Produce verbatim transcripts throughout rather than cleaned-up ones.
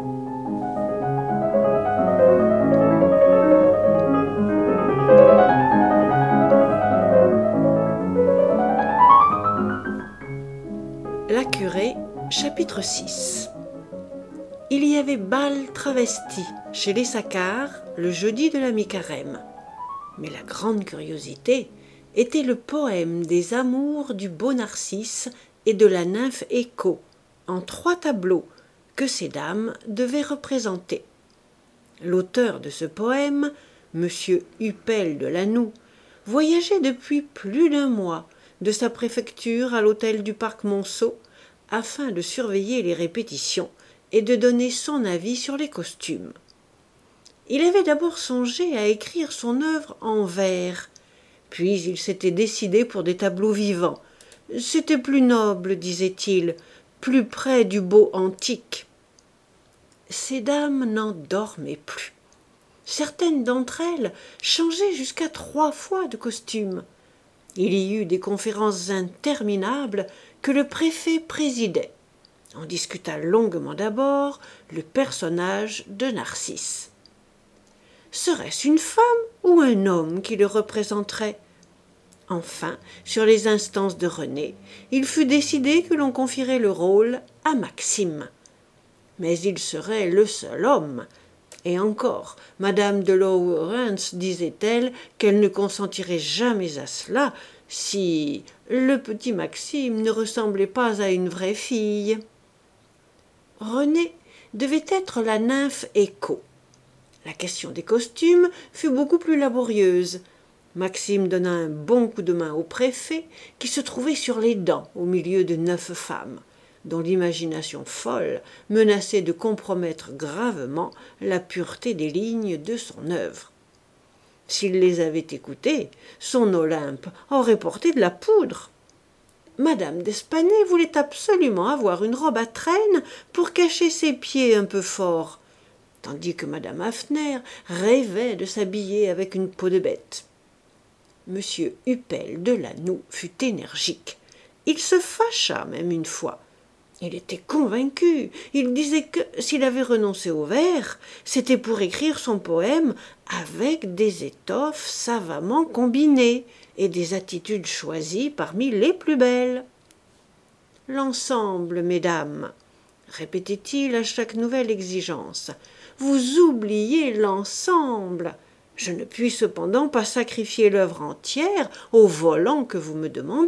La Curée, chapitre six. Il y avait bal travesti chez les Saccard le jeudi de la mi-carême. Mais la grande curiosité était le poème des amours du beau Narcisse et de la nymphe Écho, en trois tableaux, que ces dames devaient représenter. L'auteur de ce poème, M. Huppel de Lanoux, voyageait depuis plus d'un mois de sa préfecture à l'hôtel du Parc Monceau afin de surveiller les répétitions et de donner son avis sur les costumes. Il avait d'abord songé à écrire son œuvre en vers, puis il s'était décidé pour des tableaux vivants. C'était plus noble, disait-il, plus près du beau antique. Ces dames n'en dormaient plus. Certaines d'entre elles changeaient jusqu'à trois fois de costume. Il y eut des conférences interminables que le préfet présidait. On discuta longuement d'abord le personnage de Narcisse. Serait-ce une femme ou un homme qui le représenterait ? Enfin, sur les instances de René, il fut décidé que l'on confierait le rôle à Maxime. Mais il serait le seul homme. Et encore, madame de Lawrence disait-elle qu'elle ne consentirait jamais à cela si le petit Maxime ne ressemblait pas à une vraie fille. René devait être la nymphe Écho. La question des costumes fut beaucoup plus laborieuse. Maxime donna un bon coup de main au préfet qui se trouvait sur les dents au milieu de neuf femmes, dont l'imagination folle menaçait de compromettre gravement la pureté des lignes de son œuvre. S'il les avait écoutées, son Olympe aurait porté de la poudre. Madame d'Espagnet voulait absolument avoir une robe à traîne pour cacher ses pieds un peu forts, tandis que madame Hafner rêvait de s'habiller avec une peau de bête. Monsieur Huppel de Lanoux fut énergique. Il se fâcha même une fois. Il était convaincu. Il disait que, s'il avait renoncé au vers, c'était pour écrire son poème avec des étoffes savamment combinées et des attitudes choisies parmi les plus belles. « L'ensemble, mesdames, répétait-il à chaque nouvelle exigence. Vous oubliez l'ensemble. Je ne puis cependant pas sacrifier l'œuvre entière au volant que vous me demandez. »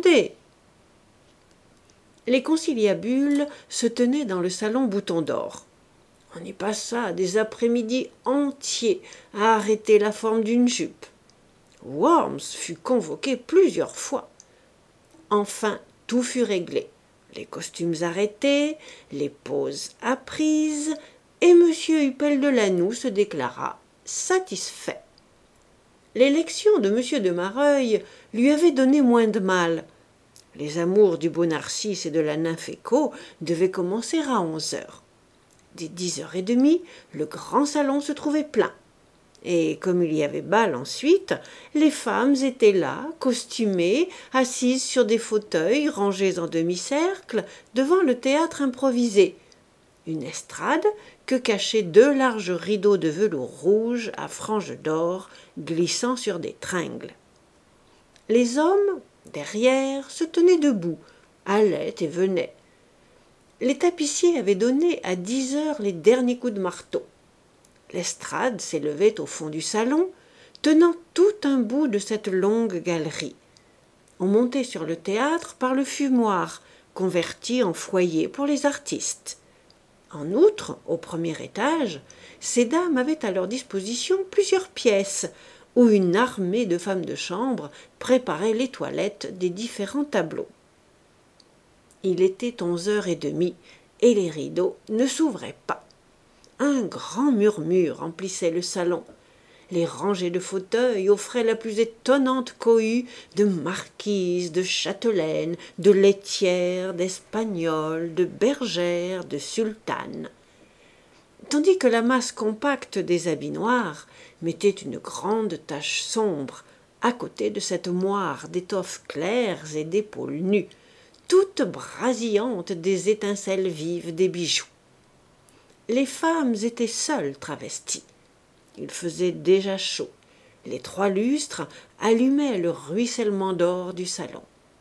Les conciliabules se tenaient dans le salon Bouton d'Or. On y passa des après-midi entiers à arrêter la forme d'une jupe. Worms fut convoqué plusieurs fois. Enfin, tout fut réglé. Les costumes arrêtés, les poses apprises, et M. Huppel de Lanoux se déclara satisfait. L'élection de M. de Mareuil lui avait donné moins de mal. Les amours du beau Narcisse et de la nymphe Écho devaient commencer à onze heures. Dès dix heures et demie, le grand salon se trouvait plein. Et comme il y avait bal ensuite, les femmes étaient là, costumées, assises sur des fauteuils rangés en demi-cercle devant le théâtre improvisé. Une estrade que cachaient deux larges rideaux de velours rouge à franges d'or glissant sur des tringles. Les hommes, derrière, se tenaient debout, allaient et venaient. Les tapissiers avaient donné à dix heures les derniers coups de marteau. L'estrade s'élevait au fond du salon, tenant tout un bout de cette longue galerie. On montait sur le théâtre par le fumoir, converti en foyer pour les artistes. En outre, au premier étage, ces dames avaient à leur disposition plusieurs pièces, où une armée de femmes de chambre préparait les toilettes des différents tableaux. Il était onze heures et demie, et les rideaux ne s'ouvraient pas. Un grand murmure emplissait le salon. Les rangées de fauteuils offraient la plus étonnante cohue de marquises, de châtelaines, de laitières, d'espagnols, de bergères, de sultanes. Tandis que la masse compacte des habits noirs mettait une grande tache sombre à côté de cette moire d'étoffes claires et d'épaules nues, toutes brasillantes des étincelles vives des bijoux. les femmes étaient seules travesties. Il faisait déjà chaud. Les trois lustres allumaient le ruissellement d'or du salon.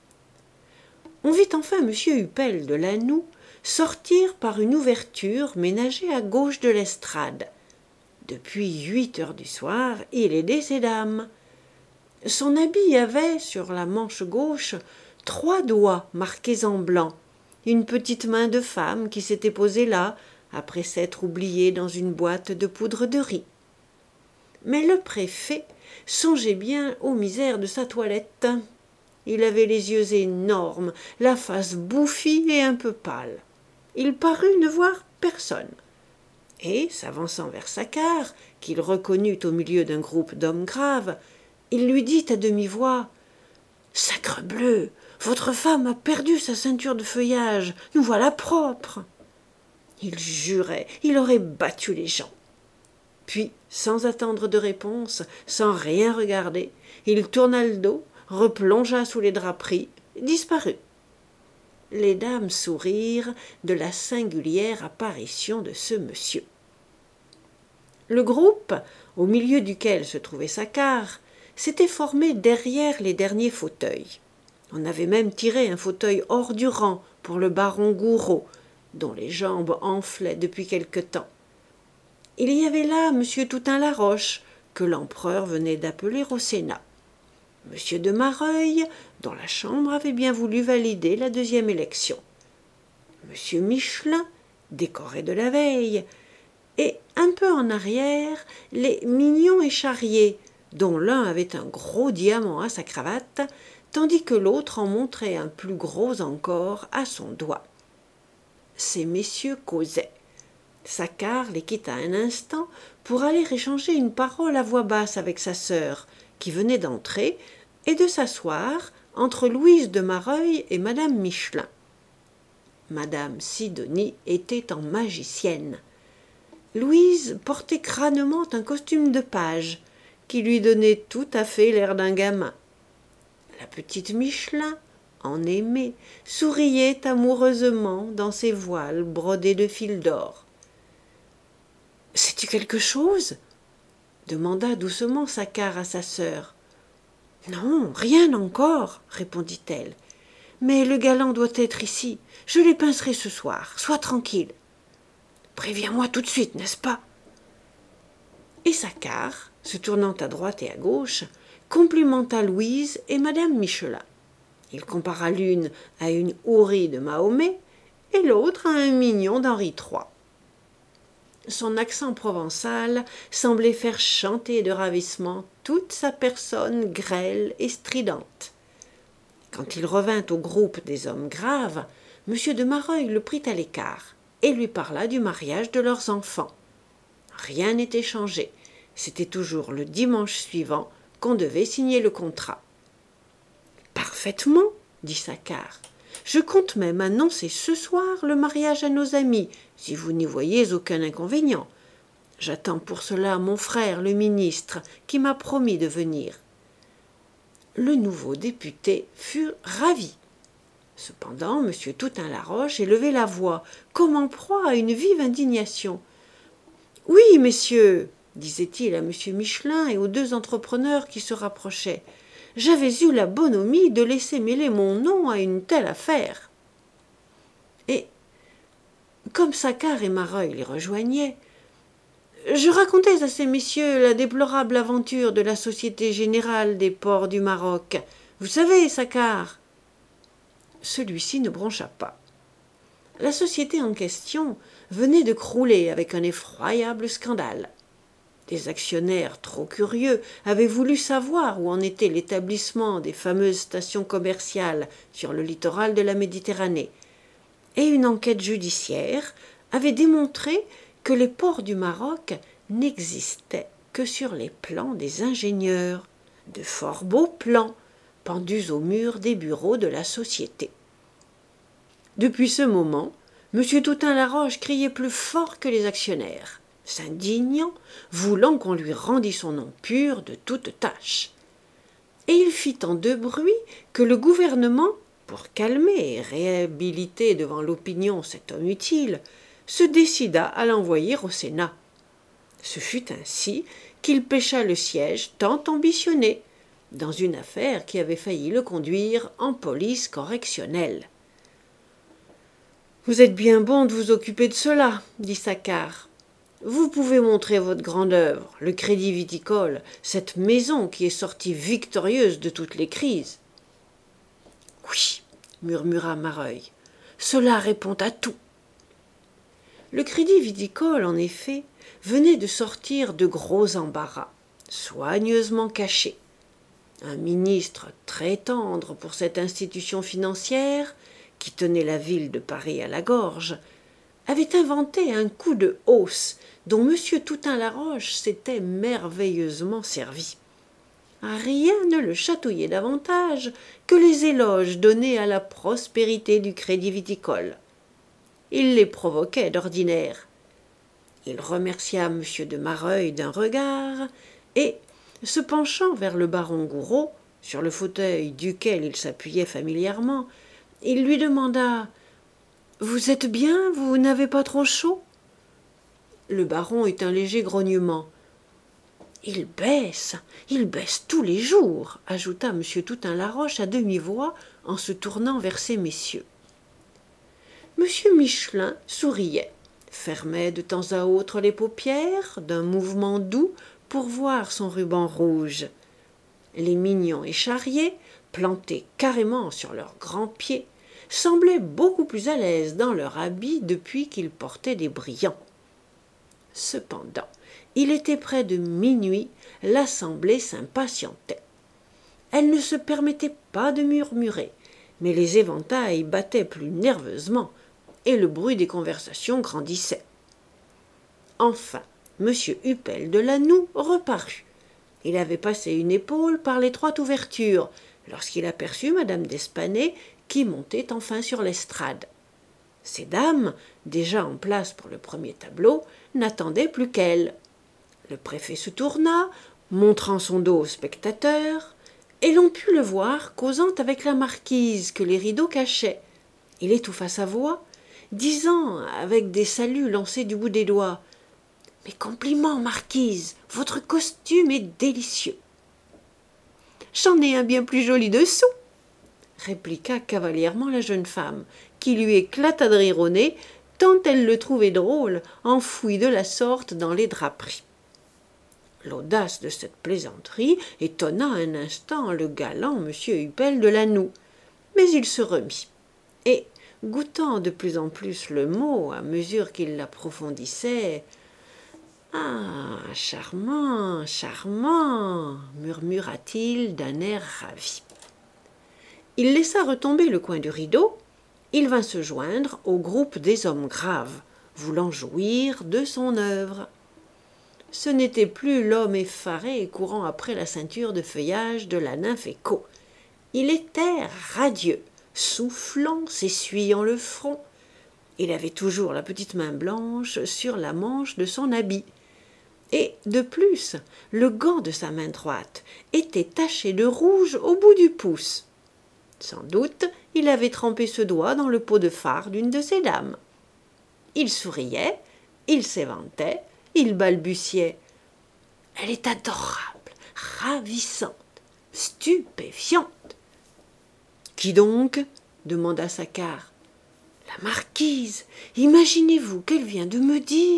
On vit enfin M. Huppel de Lanoux sortir par une ouverture ménagée à gauche de l'estrade. Depuis huit heures du soir, il aidait ses dames. Son habit avait, sur la manche gauche, trois doigts marqués en blanc, une petite main de femme qui s'était posée là, après s'être oubliée dans une boîte de poudre de riz. Mais le préfet songeait bien aux misères de sa toilette. Il avait les yeux énormes, la face bouffie et un peu pâle. Il parut ne voir personne. Et, s'avançant vers Saccard, qu'il reconnut au milieu d'un groupe d'hommes graves, il lui dit à demi-voix « Sacrebleu, votre femme a perdu sa ceinture de feuillage, nous voilà propres !» Il jurait, il aurait battu les gens. Puis, sans attendre de réponse, sans rien regarder, il tourna le dos, replongea sous les draperies, disparut. Les dames sourirent de la singulière apparition de ce monsieur. Le groupe, au milieu duquel se trouvait Saccard, s'était formé derrière les derniers fauteuils. On avait même tiré un fauteuil hors du rang pour le baron Gouraud, dont les jambes enflaient depuis quelque temps. Il y avait là M. Toutain-Laroche, que l'empereur venait d'appeler au Sénat. M. de Mareuil, dont la Chambre avait bien voulu valider la deuxième élection. M. Michelin, décoré de la veille, et un peu en arrière, les Mignon et Charrier, dont l'un avait un gros diamant à sa cravate, tandis que l'autre en montrait un plus gros encore à son doigt. Ces messieurs causaient. Saccard les quitta un instant pour aller échanger une parole à voix basse avec sa sœur, qui venait d'entrer, et de s'asseoir entre Louise de Mareuil et madame Michelin. Madame Sidonie était en magicienne. Louise portait crânement un costume de page, qui lui donnait tout à fait l'air d'un gamin. La petite Michelin, en aimée, souriait amoureusement dans ses voiles brodés de fil d'or. « Sais-tu quelque chose ?» demanda doucement Saccard à sa sœur. « Non, rien encore, » répondit-elle. « Mais le galant doit être ici. Je les pincerai ce soir. Sois tranquille. »« Préviens-moi tout de suite, n'est-ce pas ?» Et Saccard, se tournant à droite et à gauche, complimenta Louise et madame Michelin. Il compara l'une à une houris de Mahomet et l'autre à un mignon d'Henri trois. Son accent provençal semblait faire chanter de ravissement toute sa personne grêle et stridente. Quand il revint au groupe des hommes graves, M. de Mareuil le prit à l'écart et lui parla du mariage de leurs enfants. Rien n'était changé, c'était toujours le dimanche suivant qu'on devait signer le contrat. « Parfaitement, » dit Saccard. « Je compte même annoncer ce soir le mariage à nos amis, si vous n'y voyez aucun inconvénient. J'attends pour cela mon frère, le ministre, qui m'a promis de venir. » Le nouveau député fut ravi. Cependant, M. Toutain-Laroche élevait la voix, comme en proie à une vive indignation. « Oui, messieurs, » disait-il à M. Michelin et aux deux entrepreneurs qui se rapprochaient, « j'avais eu la bonhomie de laisser mêler mon nom à une telle affaire. » Et, comme Saccard et Mareuil les rejoignaient, « Je racontais à ces messieurs la déplorable aventure de la Société Générale des Ports du Maroc. Vous savez, Saccard ?» Celui-ci ne broncha pas. La société en question venait de crouler avec un effroyable scandale. Des actionnaires trop curieux avaient voulu savoir où en était l'établissement des fameuses stations commerciales sur le littoral de la Méditerranée, et une enquête judiciaire avait démontré que les ports du Maroc n'existaient que sur les plans des ingénieurs, de fort beaux plans, pendus au mur des bureaux de la société. Depuis ce moment, M. Toutain-Laroche criait plus fort que les actionnaires, s'indignant, voulant qu'on lui rendît son nom pur de toute tache. Et il fit tant de bruit que le gouvernement, pour calmer et réhabiliter devant l'opinion cet homme utile, se décida à l'envoyer au Sénat. Ce fut ainsi qu'il pêcha le siège tant ambitionné, dans une affaire qui avait failli le conduire en police correctionnelle. « Vous êtes bien bon de vous occuper de cela, » dit Saccard. « Vous pouvez montrer votre grande œuvre, le Crédit Viticole, cette maison qui est sortie victorieuse de toutes les crises. »« Oui, » murmura Mareuil, « cela répond à tout. » Le Crédit Viticole, en effet, venait de sortir de gros embarras, soigneusement cachés. Un ministre très tendre pour cette institution financière, qui tenait la ville de Paris à la gorge, avait inventé un coup de hausse dont M. Toutaint-Laroche s'était merveilleusement servi. Rien ne le chatouillait davantage que les éloges donnés à la prospérité du Crédit Viticole. Il les provoquait d'ordinaire. Il remercia M. de Mareuil d'un regard et, se penchant vers le baron Gouraud, sur le fauteuil duquel il s'appuyait familièrement, il lui demanda « Vous êtes bien, vous n'avez pas trop chaud ?» Le baron eut un léger grognement. « Il baisse, il baisse tous les jours » ajouta M. Toutaint-Laroche à demi-voix en se tournant vers ces messieurs. M. Michelin souriait, fermait de temps à autre les paupières d'un mouvement doux pour voir son ruban rouge. Les mignons et Charrier, plantés carrément sur leurs grands pieds, semblaient beaucoup plus à l'aise dans leur habit depuis qu'ils portaient des brillants. Cependant, il était près de minuit, l'assemblée s'impatientait. Elle ne se permettait pas de murmurer, mais les éventails battaient plus nerveusement, et le bruit des conversations grandissait. Enfin, M. Huppel de Lanoux reparut. Il avait passé une épaule par l'étroite ouverture, lorsqu'il aperçut Madame d'Espanay qui montait enfin sur l'estrade. Ces dames, déjà en place pour le premier tableau, n'attendaient plus qu'elle. Le préfet se tourna, montrant son dos aux spectateurs, et l'on put le voir causant avec la marquise que les rideaux cachaient. Il étouffa sa voix, disant, avec des saluts lancés du bout des doigts, « Mes compliments, marquise, votre costume est délicieux. »« J'en ai un bien plus joli dessous, » répliqua cavalièrement la jeune femme, qui lui éclata de rire au nez, tant elle le trouvait drôle, enfoui de la sorte dans les draperies. L'audace de cette plaisanterie étonna un instant le galant M. Huppel de Lanoux, mais il se remit, et, goûtant de plus en plus le mot à mesure qu'il l'approfondissait, « Ah, charmant, charmant !» murmura-t-il d'un air ravi. Il laissa retomber le coin du rideau, il vint se joindre au groupe des hommes graves, voulant jouir de son œuvre. Ce n'était plus l'homme effaré courant après la ceinture de feuillage de la nymphe Écho. Il était radieux, soufflant, s'essuyant le front. Il avait toujours la petite main blanche sur la manche de son habit. Et, de plus, le gant de sa main droite était taché de rouge au bout du pouce. Sans doute, il avait trempé ce doigt dans le pot de fard d'une de ces dames. Il souriait, il s'éventait, il balbutiait. « Elle est adorable, ravissante, stupéfiante. »« Qui donc ?» demanda Saccard. « La marquise, imaginez-vous qu'elle vient de me dire. »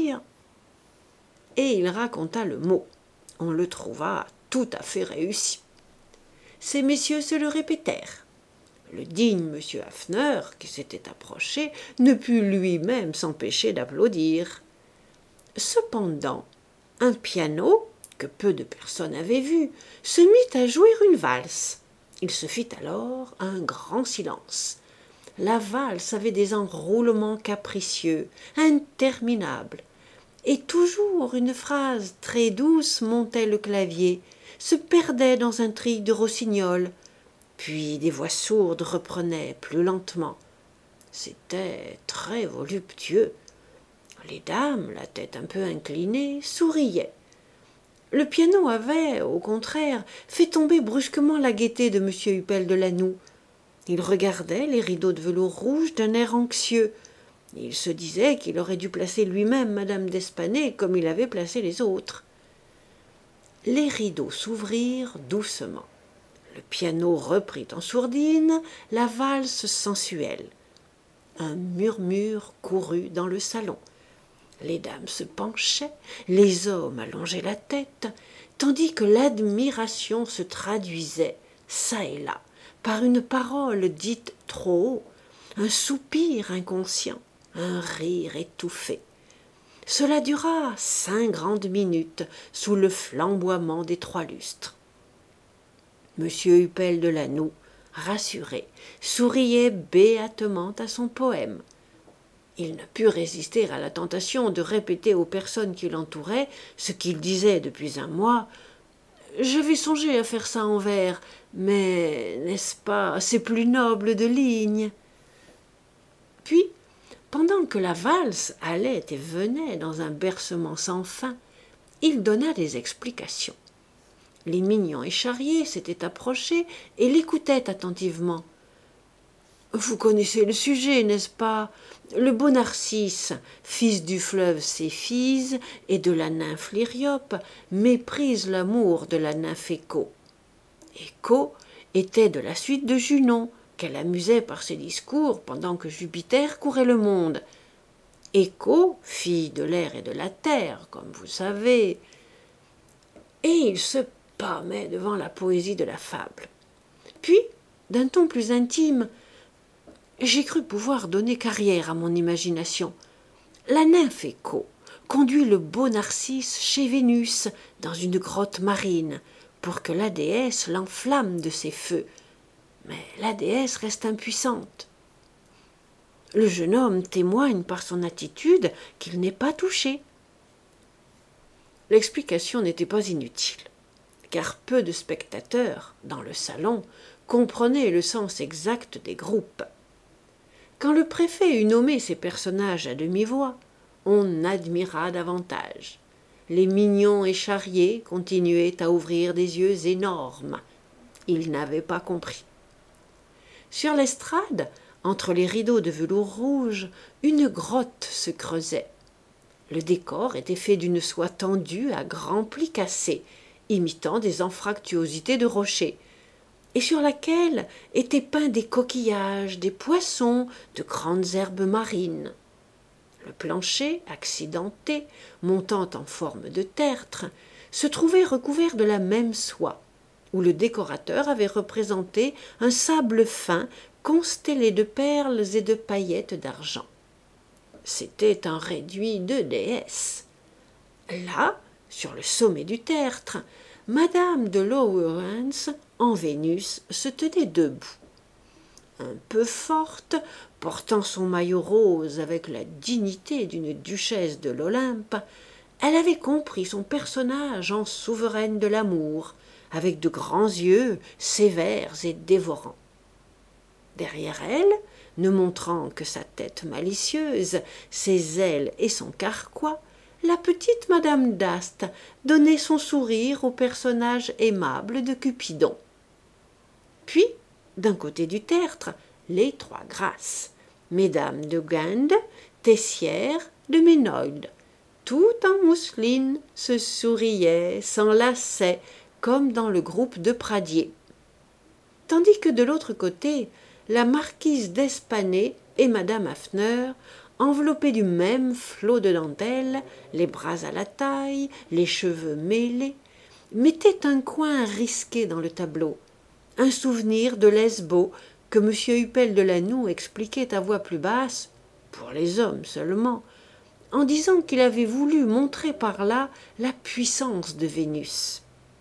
Et il raconta le mot. On le trouva tout à fait réussi. Ces messieurs se le répétèrent. Le digne M. Hafner, qui s'était approché, ne put lui-même s'empêcher d'applaudir. Cependant, un piano, que peu de personnes avaient vu, se mit à jouer une valse. Il se fit alors un grand silence. La valse avait des enroulements capricieux, interminables, et toujours une phrase très douce montait le clavier, se perdait dans un trio de rossignol, puis des voix sourdes reprenaient plus lentement. C'était très voluptueux. Les dames, la tête un peu inclinée, souriaient. Le piano avait, au contraire, fait tomber brusquement la gaieté de M. Huppel de Lanoux. Il regardait les rideaux de velours rouge d'un air anxieux. Il se disait qu'il aurait dû placer lui-même madame d'Espinay comme il avait placé les autres. Les rideaux s'ouvrirent doucement. Le piano reprit en sourdine la valse sensuelle. Un murmure courut dans le salon. Les dames se penchaient, les hommes allongeaient la tête, tandis que l'admiration se traduisait, çà et là, par une parole dite trop haut, un soupir inconscient, un rire étouffé. Cela dura cinq grandes minutes sous le flamboiement des trois lustres. Monsieur Huppel de Lanoux, rassuré, souriait béatement à son poème. Il ne put résister à la tentation de répéter aux personnes qui l'entouraient ce qu'il disait depuis un mois. « J'avais songé à faire ça en vers, mais, n'est-ce pas, c'est plus noble de ligne. » Puis, pendant que la valse allait et venait dans un bercement sans fin, il donna des explications. Les mignons et Charrier s'étaient approchés et l'écoutaient attentivement. « Vous connaissez le sujet, n'est-ce pas ? Le beau Narcisse, fils du fleuve Céphise et de la nymphe Lyriope, méprise l'amour de la nymphe Écho. Écho était de la suite de Junon, qu'elle amusait par ses discours pendant que Jupiter courait le monde. Écho, fille de l'air et de la terre, comme vous savez. » Et il se pâmait devant la poésie de la fable. Puis, d'un ton plus intime, j'ai cru pouvoir donner carrière à mon imagination. La nymphe Écho conduit le beau Narcisse chez Vénus dans une grotte marine pour que la déesse l'enflamme de ses feux. Mais la déesse reste impuissante. Le jeune homme témoigne par son attitude qu'il n'est pas touché. L'explication n'était pas inutile, car peu de spectateurs, dans le salon, comprenaient le sens exact des groupes. Quand le préfet eut nommé ces personnages à demi-voix, on admira davantage. Les mignons et Charrier continuaient à ouvrir des yeux énormes. Ils n'avaient pas compris. Sur l'estrade, entre les rideaux de velours rouge, une grotte se creusait. Le décor était fait d'une soie tendue à grands plis cassés, imitant des anfractuosités de rochers, et sur laquelle étaient peints des coquillages, des poissons, de grandes herbes marines. Le plancher, accidenté, montant en forme de tertre, se trouvait recouvert de la même soie, où le décorateur avait représenté un sable fin constellé de perles et de paillettes d'argent. C'était un réduit de déesse. Là, sur le sommet du tertre, Madame de Lowerance, en Vénus, se tenait debout. Un peu forte, portant son maillot rose avec la dignité d'une duchesse de l'Olympe, elle avait compris son personnage en souveraine de l'amour, avec de grands yeux sévères et dévorants. Derrière elle, ne montrant que sa tête malicieuse, ses ailes et son carquois, la petite Madame d'Ast donnait son sourire au personnage aimable de Cupidon. Puis, d'un côté du tertre, les trois grâces, mesdames de Guinde, Tessières, de Ménoïde, tout en mousseline, se souriaient, s'enlaçaient, comme dans le groupe de Pradier. Tandis que de l'autre côté, la marquise d'Espanay et madame Hafner, enveloppées du même flot de dentelle, les bras à la taille, les cheveux mêlés, mettaient un coin risqué dans le tableau, un souvenir de Lesbos que M. Huppel de Lanoux expliquait à voix plus basse, pour les hommes seulement, en disant qu'il avait voulu montrer par là la puissance de Vénus.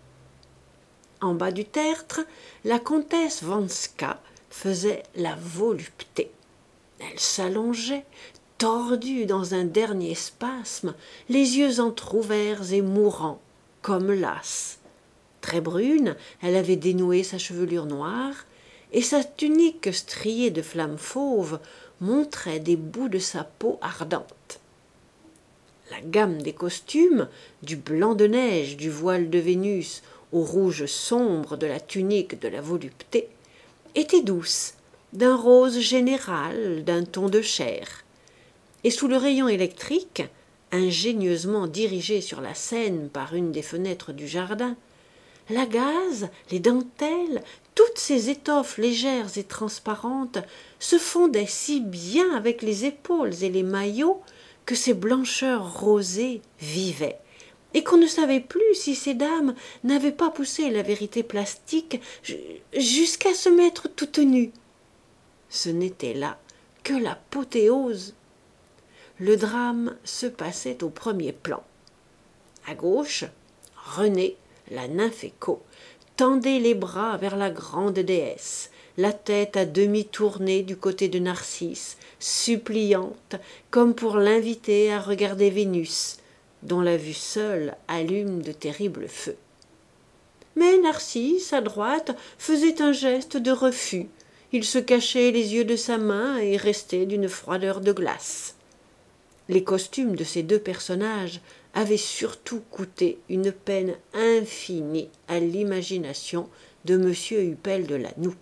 En bas du tertre, la comtesse Vanska faisait la volupté. Elle s'allongeait, tordue dans un dernier spasme, les yeux entr'ouverts et mourants, comme lasse. Très brune, elle avait dénoué sa chevelure noire, et sa tunique striée de flammes fauves montrait des bouts de sa peau ardente. La gamme des costumes, du blanc de neige du voile de Vénus au rouge sombre de la tunique de la volupté, était douce, d'un rose général, d'un ton de chair. et sous le rayon électrique, ingénieusement dirigé sur la scène par une des fenêtres du jardin, la gaze, les dentelles, toutes ces étoffes légères et transparentes se fondaient si bien avec les épaules et les maillots que ces blancheurs rosées vivaient, et qu'on ne savait plus si ces dames n'avaient pas poussé la vérité plastique jusqu'à se mettre toutes nues. Ce n'était là que l'apothéose. Le drame se passait au premier plan. À gauche, Renée, la nymphe écho, tendait les bras vers la grande déesse, la tête à demi tournée du côté de Narcisse, suppliante, comme pour l'inviter à regarder Vénus, dont la vue seule allume de terribles feux. Mais Narcisse, à droite, faisait un geste de refus. Il se cachait les yeux de sa main et restait d'une froideur de glace. Les costumes de ces deux personnages avaient surtout coûté une peine infinie à l'imagination de M. Huppel de Lanoux.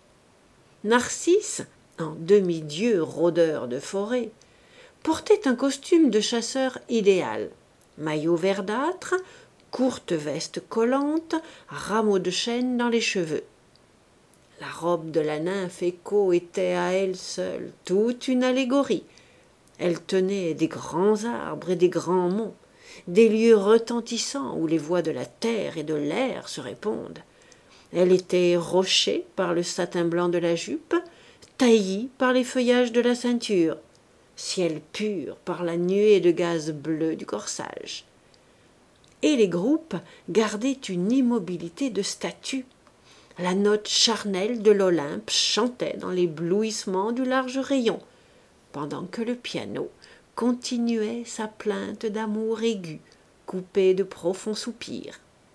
Narcisse, en demi-dieu rôdeur de forêt, portait un costume de chasseur idéal, maillot verdâtre, courte veste collante, rameau de chêne dans les cheveux. La robe de la nymphe écho était à elle seule toute une allégorie. Elle tenait des grands arbres et des grands monts, des lieux retentissants où les voix de la terre et de l'air se répondent. Elle était rochée par le satin blanc de la jupe, taillis par les feuillages de la ceinture, ciel pur par la nuée de gaz bleu du corsage. Et les groupes gardaient une immobilité de statue. La note charnelle de l'Olympe chantait dans l'éblouissement du large rayon, pendant que le piano continuait sa plainte d'amour aigu, coupée de profonds soupirs.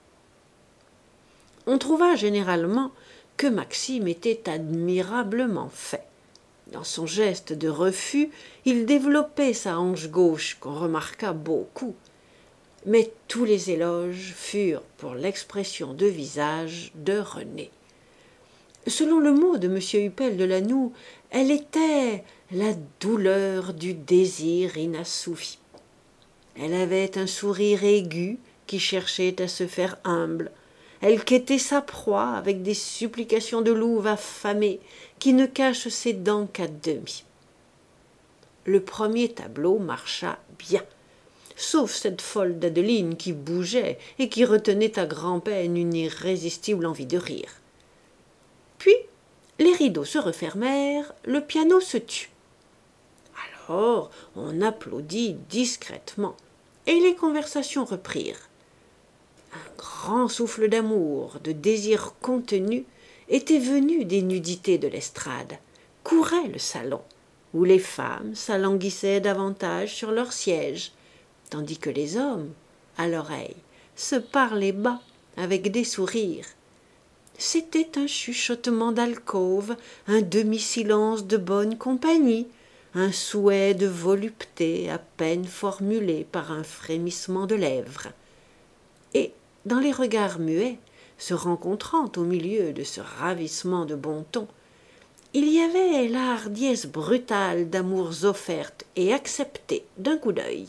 On trouva généralement que Maxime était admirablement fait. Dans son geste de refus, il développait sa hanche gauche qu'on remarqua beaucoup. Mais tous les éloges furent pour l'expression de visage de Renée. Selon le mot de M. Huppel de Lanoux, elle était la douleur du désir inassouvi. Elle avait un sourire aigu qui cherchait à se faire humble. Elle quêtait sa proie avec des supplications de louve affamée qui ne cache ses dents qu'à demi. Le premier tableau marcha bien, sauf cette folle d'Adeline qui bougeait et qui retenait à grand-peine une irrésistible envie de rire. Puis, les rideaux se refermèrent, le piano se tut. Alors, on applaudit discrètement, et les conversations reprirent. Un grand souffle d'amour, de désir contenu, était venu des nudités de l'estrade, courait le salon, où les femmes s'alanguissaient davantage sur leurs sièges, tandis que les hommes, à l'oreille, se parlaient bas avec des sourires. C'était un chuchotement d'alcôve, un demi-silence de bonne compagnie, un souhait de volupté à peine formulé par un frémissement de lèvres. Et, dans les regards muets, se rencontrant au milieu de ce ravissement de bon ton, il y avait la hardiesse brutale d'amours offertes et acceptées d'un coup d'œil.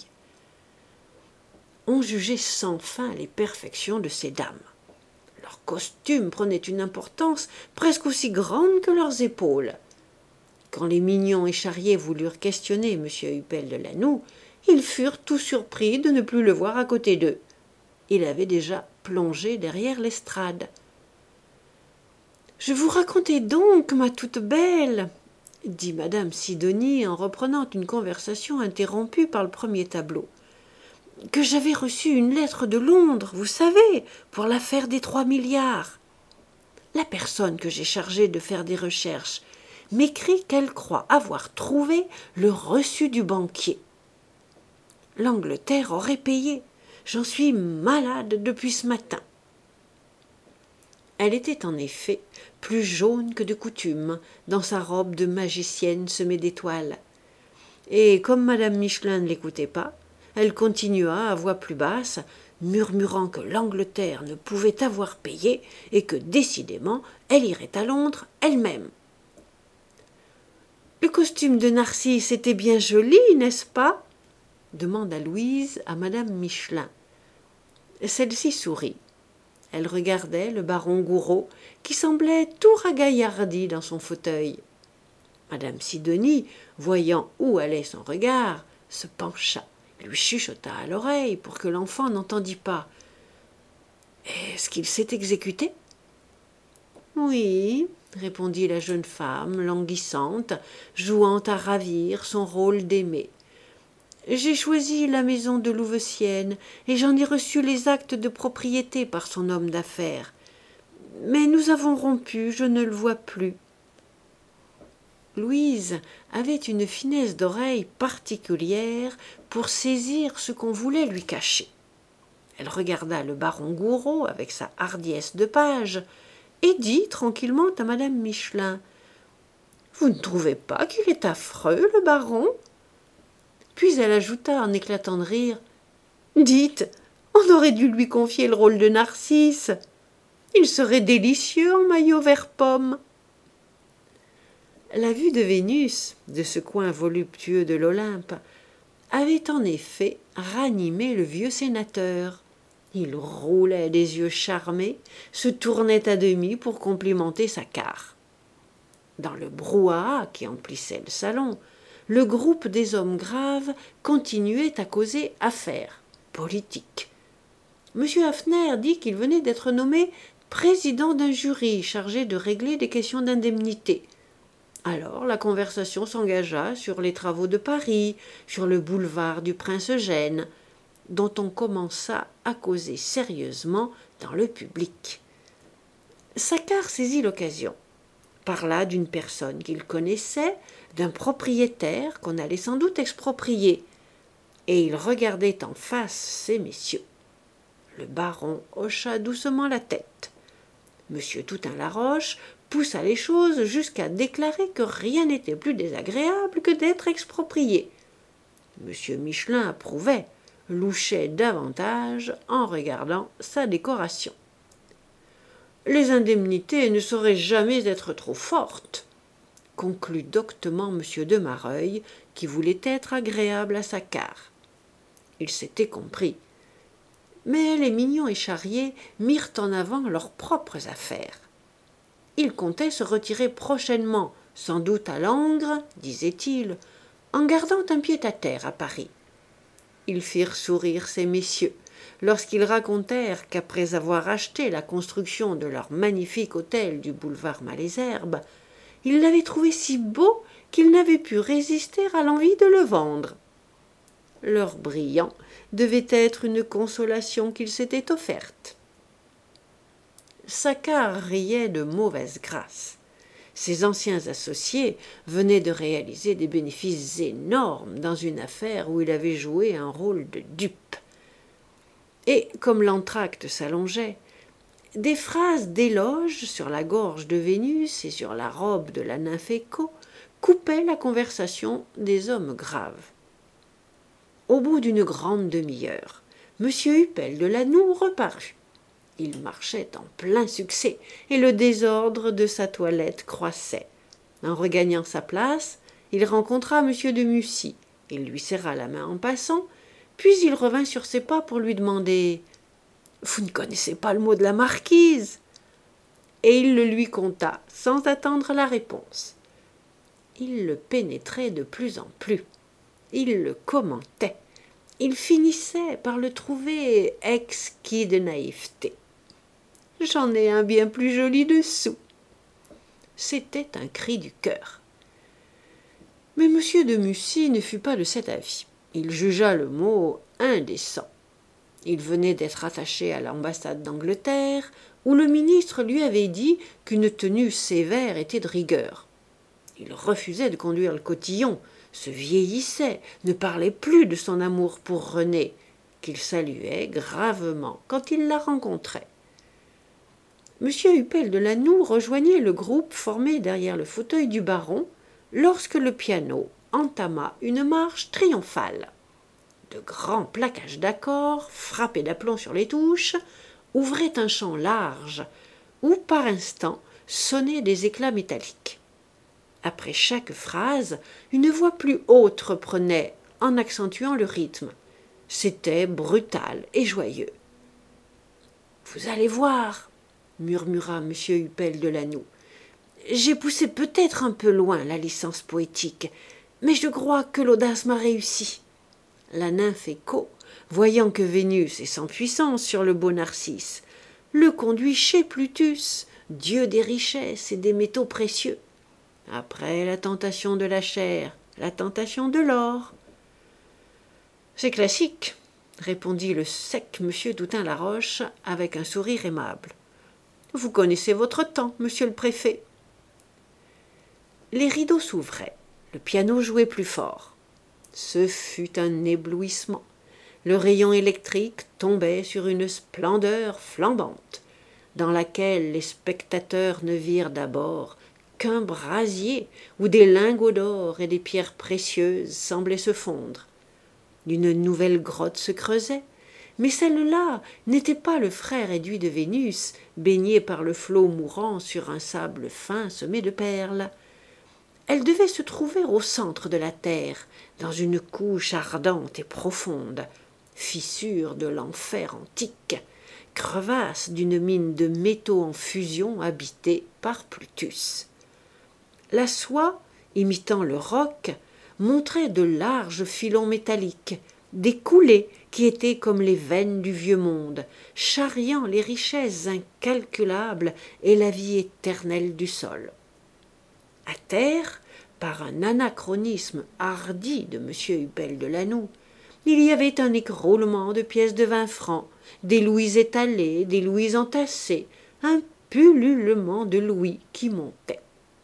On jugeait sans fin les perfections de ces dames. Leurs costumes prenaient une importance presque aussi grande que leurs épaules. Quand les mignons et charriers voulurent questionner M. Huppel de Lanoux, ils furent tout surpris de ne plus le voir à côté d'eux. Il avait déjà plongé derrière l'estrade. « Je vous racontais donc, ma toute belle, » dit madame Sidonie en reprenant une conversation interrompue par le premier tableau, « que j'avais reçu une lettre de Londres, vous savez, pour l'affaire des trois milliards. La personne que j'ai chargée de faire des recherches m'écrit qu'elle croit avoir trouvé le reçu du banquier. L'Angleterre aurait payé. J'en suis malade depuis ce matin. » Elle était en effet plus jaune que de coutume dans sa robe de magicienne semée d'étoiles. Et comme madame Michelin ne l'écoutait pas, elle continua à voix plus basse, murmurant que l'Angleterre ne pouvait avoir payé et que décidément elle irait à Londres elle-même. Le costume de Narcisse était bien joli, n'est-ce pas ? demanda Louise à madame Michelin. Celle-ci sourit. Elle regardait le baron Gouraud, qui semblait tout ragaillardi dans son fauteuil. Madame Sidonie, voyant où allait son regard, se pencha, lui chuchota à l'oreille pour que l'enfant n'entendît pas. « Est-ce qu'il s'est exécuté ?» « Oui, » répondit la jeune femme, languissante, jouant à ravir son rôle d'aimée. « J'ai choisi la maison de Louveciennes et j'en ai reçu les actes de propriété par son homme d'affaires. Mais nous avons rompu, je ne le vois plus. » Louise avait une finesse d'oreille particulière pour saisir ce qu'on voulait lui cacher. Elle regarda le baron Gouraud avec sa hardiesse de page et dit tranquillement à madame Michelin : « Vous ne trouvez pas qu'il est affreux, le baron ?» Puis elle ajouta en éclatant de rire : « Dites, on aurait dû lui confier le rôle de Narcisse. Il serait délicieux en maillot vert pomme. » La vue de Vénus, de ce coin voluptueux de l'Olympe, avait en effet ranimé le vieux sénateur. Il roulait des yeux charmés, se tournait à demi pour complimenter sa carre. Dans le brouhaha qui emplissait le salon, le groupe des hommes graves continuait à causer affaires, politique. Monsieur Hafner dit qu'il venait d'être nommé président d'un jury chargé de régler des questions d'indemnité. Alors la conversation s'engagea sur les travaux de Paris, sur le boulevard du Prince-Eugène, dont on commença à causer sérieusement dans le public. Saccard saisit l'occasion, parla d'une personne qu'il connaissait, d'un propriétaire qu'on allait sans doute exproprier, et il regardait en face ces messieurs. Le baron hocha doucement la tête. Monsieur Toutain-Laroche poussa les choses jusqu'à déclarer que rien n'était plus désagréable que d'être exproprié. Monsieur Michelin approuvait, louchait davantage en regardant sa décoration. Les indemnités ne sauraient jamais être trop fortes, conclut doctement monsieur de Mareuil, qui voulait être agréable à Saccard. Il s'était compris. Mais les mignons et Charrier mirent en avant leurs propres affaires. Ils comptaient se retirer prochainement, sans doute à Langres, disait-il, en gardant un pied-à-terre à Paris. Ils firent sourire ces messieurs lorsqu'ils racontèrent qu'après avoir acheté la construction de leur magnifique hôtel du boulevard Malesherbes, ils l'avaient trouvé si beau qu'ils n'avaient pu résister à l'envie de le vendre. Leur brillant devait être une consolation qu'ils s'étaient offerte. Saccard riait de mauvaise grâce. Ses anciens associés venaient de réaliser des bénéfices énormes dans une affaire où il avait joué un rôle de dupe. Et, comme l'entracte s'allongeait, des phrases d'éloge sur la gorge de Vénus et sur la robe de la nymphe Écho coupaient la conversation des hommes graves. Au bout d'une grande demi-heure, M. Huppel de Lanoux reparut. Il marchait en plein succès, et le désordre de sa toilette croissait. En regagnant sa place, il rencontra M. de Mussy. Il lui serra la main en passant, puis il revint sur ses pas pour lui demander « Vous ne connaissez pas le mot de la marquise ?» Et il le lui conta, sans attendre la réponse. Il le pénétrait de plus en plus. Il le commentait. Il finissait par le trouver exquis de naïveté. « J'en ai un bien plus joli dessous. » C'était un cri du cœur. Mais M. de Mussy ne fut pas de cet avis. Il jugea le mot indécent. Il venait d'être attaché à l'ambassade d'Angleterre, où le ministre lui avait dit qu'une tenue sévère était de rigueur. Il refusait de conduire le cotillon, se vieillissait, ne parlait plus de son amour pour Renée, qu'il saluait gravement quand il la rencontrait. M. Huppel de Lanoux rejoignait le groupe formé derrière le fauteuil du baron lorsque le piano entama une marche triomphale. De grands plaquages d'accords, frappés d'aplomb sur les touches, ouvraient un champ large où, par instants, sonnaient des éclats métalliques. Après chaque phrase, une voix plus haute reprenait, en accentuant le rythme. C'était brutal et joyeux. « Vous allez voir, » murmura M. Huppel de Lanoux. « J'ai poussé peut-être un peu loin la licence poétique, mais je crois que l'audace m'a réussi. » La nymphe Écho, voyant que Vénus est sans puissance sur le beau Narcisse, le conduit chez Plutus, dieu des richesses et des métaux précieux. Après la tentation de la chair, la tentation de l'or. « C'est classique, » répondit le sec monsieur Toutain-Laroche avec un sourire aimable. « Vous connaissez votre temps, monsieur le préfet. » Les rideaux s'ouvraient, le piano jouait plus fort. Ce fut un éblouissement. Le rayon électrique tombait sur une splendeur flambante, dans laquelle les spectateurs ne virent d'abord qu'un brasier où des lingots d'or et des pierres précieuses semblaient se fondre. Une nouvelle grotte se creusait, mais celle-là n'était pas le frère réduit de Vénus, baigné par le flot mourant sur un sable fin semé de perles. Elle devait se trouver au centre de la terre, dans une couche ardente et profonde, fissure de l'enfer antique, crevasse d'une mine de métaux en fusion habitée par Plutus. La soie, imitant le roc, montrait de larges filons métalliques, des coulées qui étaient comme les veines du vieux monde, charriant les richesses incalculables et la vie éternelle du sol. À terre, par un anachronisme hardi de M. Huppel de Lanoux, il y avait un écroulement de pièces de vingt francs, des louis étalés, des louis entassés, un pullulement de louis qui montait.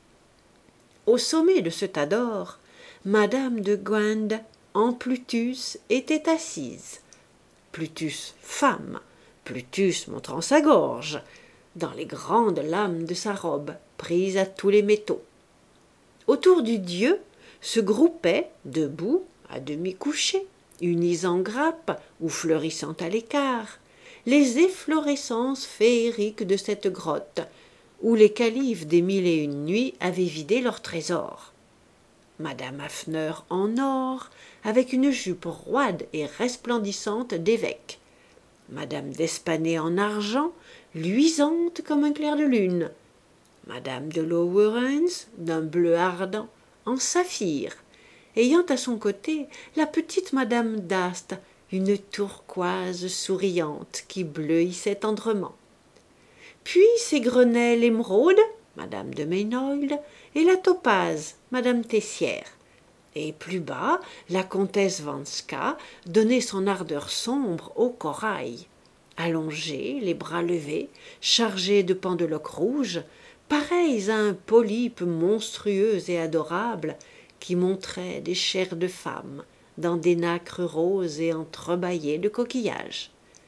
Au sommet de ce tas d'or, Madame de Guinde, en Plutus, était assise. Plutus femme, Plutus montrant sa gorge, dans les grandes lames de sa robe, prise à tous les métaux. Autour du dieu se groupaient, debout, à demi couchés, unis en grappe ou fleurissant à l'écart, les efflorescences féeriques de cette grotte, où les califes des mille et une nuits avaient vidé leurs trésors. Madame Hafner en or, avec une jupe roide et resplendissante d'évêque. Madame d'Espanay en argent, luisante comme un clair de lune. Madame de Lowerens, d'un bleu ardent, en saphir, ayant à son côté la petite Madame d'Ast, une turquoise souriante qui bleuissait tendrement. Puis s'égrenaient l'émeraude, Madame de Meynold, et la topaze, Madame Tessière. Et plus bas, la comtesse Vanska donnait son ardeur sombre au corail. Allongée, les bras levés, chargée de pendeloques rouges, pareils à un polype monstrueux et adorable qui montrait des chairs de femmes dans des nacres roses et entrebâillées de coquillages.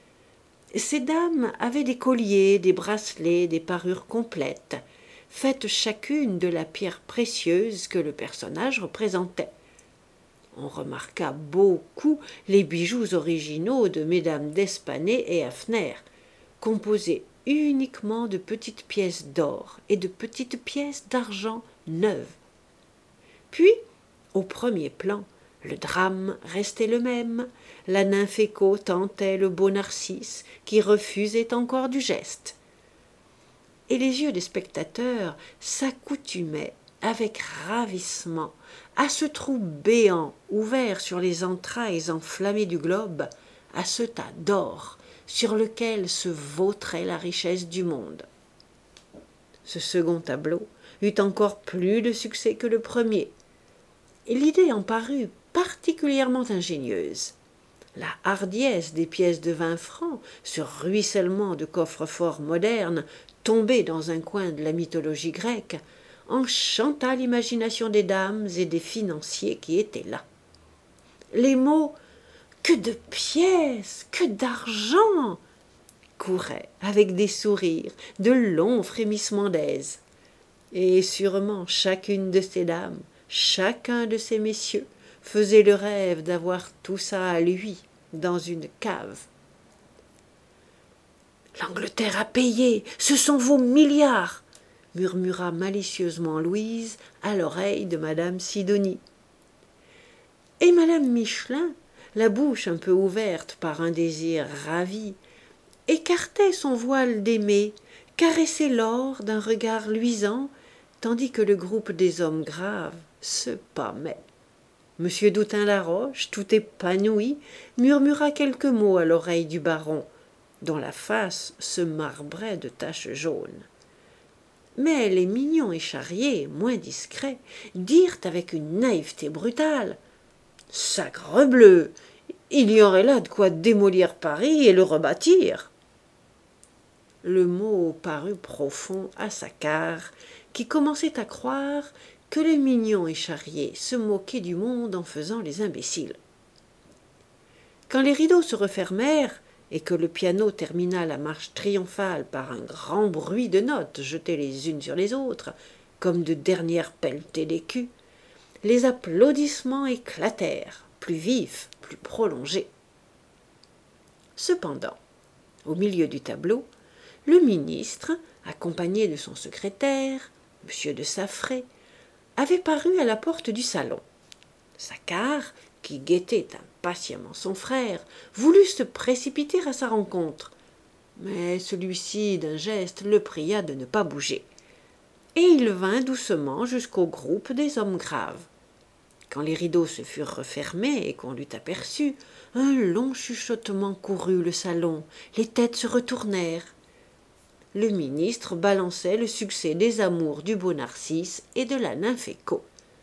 Ces dames avaient des colliers, des bracelets, des parures complètes, faites chacune de la pierre précieuse que le personnage représentait. On remarqua beaucoup les bijoux originaux de mesdames d'Espanay et Hafner, composés uniquement de petites pièces d'or et de petites pièces d'argent neuves. Puis, au premier plan, le drame restait le même. La nymphe Écho tentait le beau Narcisse, qui refusait encore du geste. Et les yeux des spectateurs s'accoutumaient avec ravissement à ce trou béant ouvert sur les entrailles enflammées du globe, à ce tas d'or sur lequel se vautrait la richesse du monde. Ce second tableau eut encore plus de succès que le premier. Et l'idée en parut particulièrement ingénieuse. La hardiesse des pièces de vingt francs, ce ruissellement de coffres-forts modernes tombés dans un coin de la mythologie grecque, enchanta l'imagination des dames et des financiers qui étaient là. Les mots « que de pièces, que d'argent !» couraient avec des sourires, de longs frémissements d'aise. Et sûrement chacune de ces dames, chacun de ces messieurs, faisait le rêve d'avoir tout ça à lui, dans une cave. « L'Angleterre a payé, ce sont vos milliards !» murmura malicieusement Louise à l'oreille de madame Sidonie. Et madame Michelin, la bouche un peu ouverte par un désir ravi, écartait son voile d'aimé, caressait l'or d'un regard luisant, tandis que le groupe des hommes graves se pâmait. Monsieur Doutin-Laroche, tout épanoui, murmura quelques mots à l'oreille du baron, dont la face se marbrait de taches jaunes. Mais les mignons et Charrier, moins discrets, dirent avec une naïveté brutale « Sacrebleu, il y aurait là de quoi démolir Paris et le rebâtir !» Le mot parut profond à Saccard, qui commençait à croire que les mignons et Charrier se moquaient du monde en faisant les imbéciles. Quand les rideaux se refermèrent et que le piano termina la marche triomphale par un grand bruit de notes jetées les unes sur les autres, comme de dernières pelletées d'écus, les applaudissements éclatèrent, plus vifs, plus prolongés. Cependant, au milieu du tableau, le ministre, accompagné de son secrétaire, M. de Saffré, avait paru à la porte du salon. Saccard, qui guettait impatiemment son frère, voulut se précipiter à sa rencontre, mais celui-ci, d'un geste, le pria de ne pas bouger, et il vint doucement jusqu'au groupe des hommes graves. Quand les rideaux se furent refermés et qu'on l'eut aperçu, un long chuchotement courut le salon, les têtes se retournèrent. Le ministre balançait le succès des amours du beau Narcisse et de la nymphe Écho.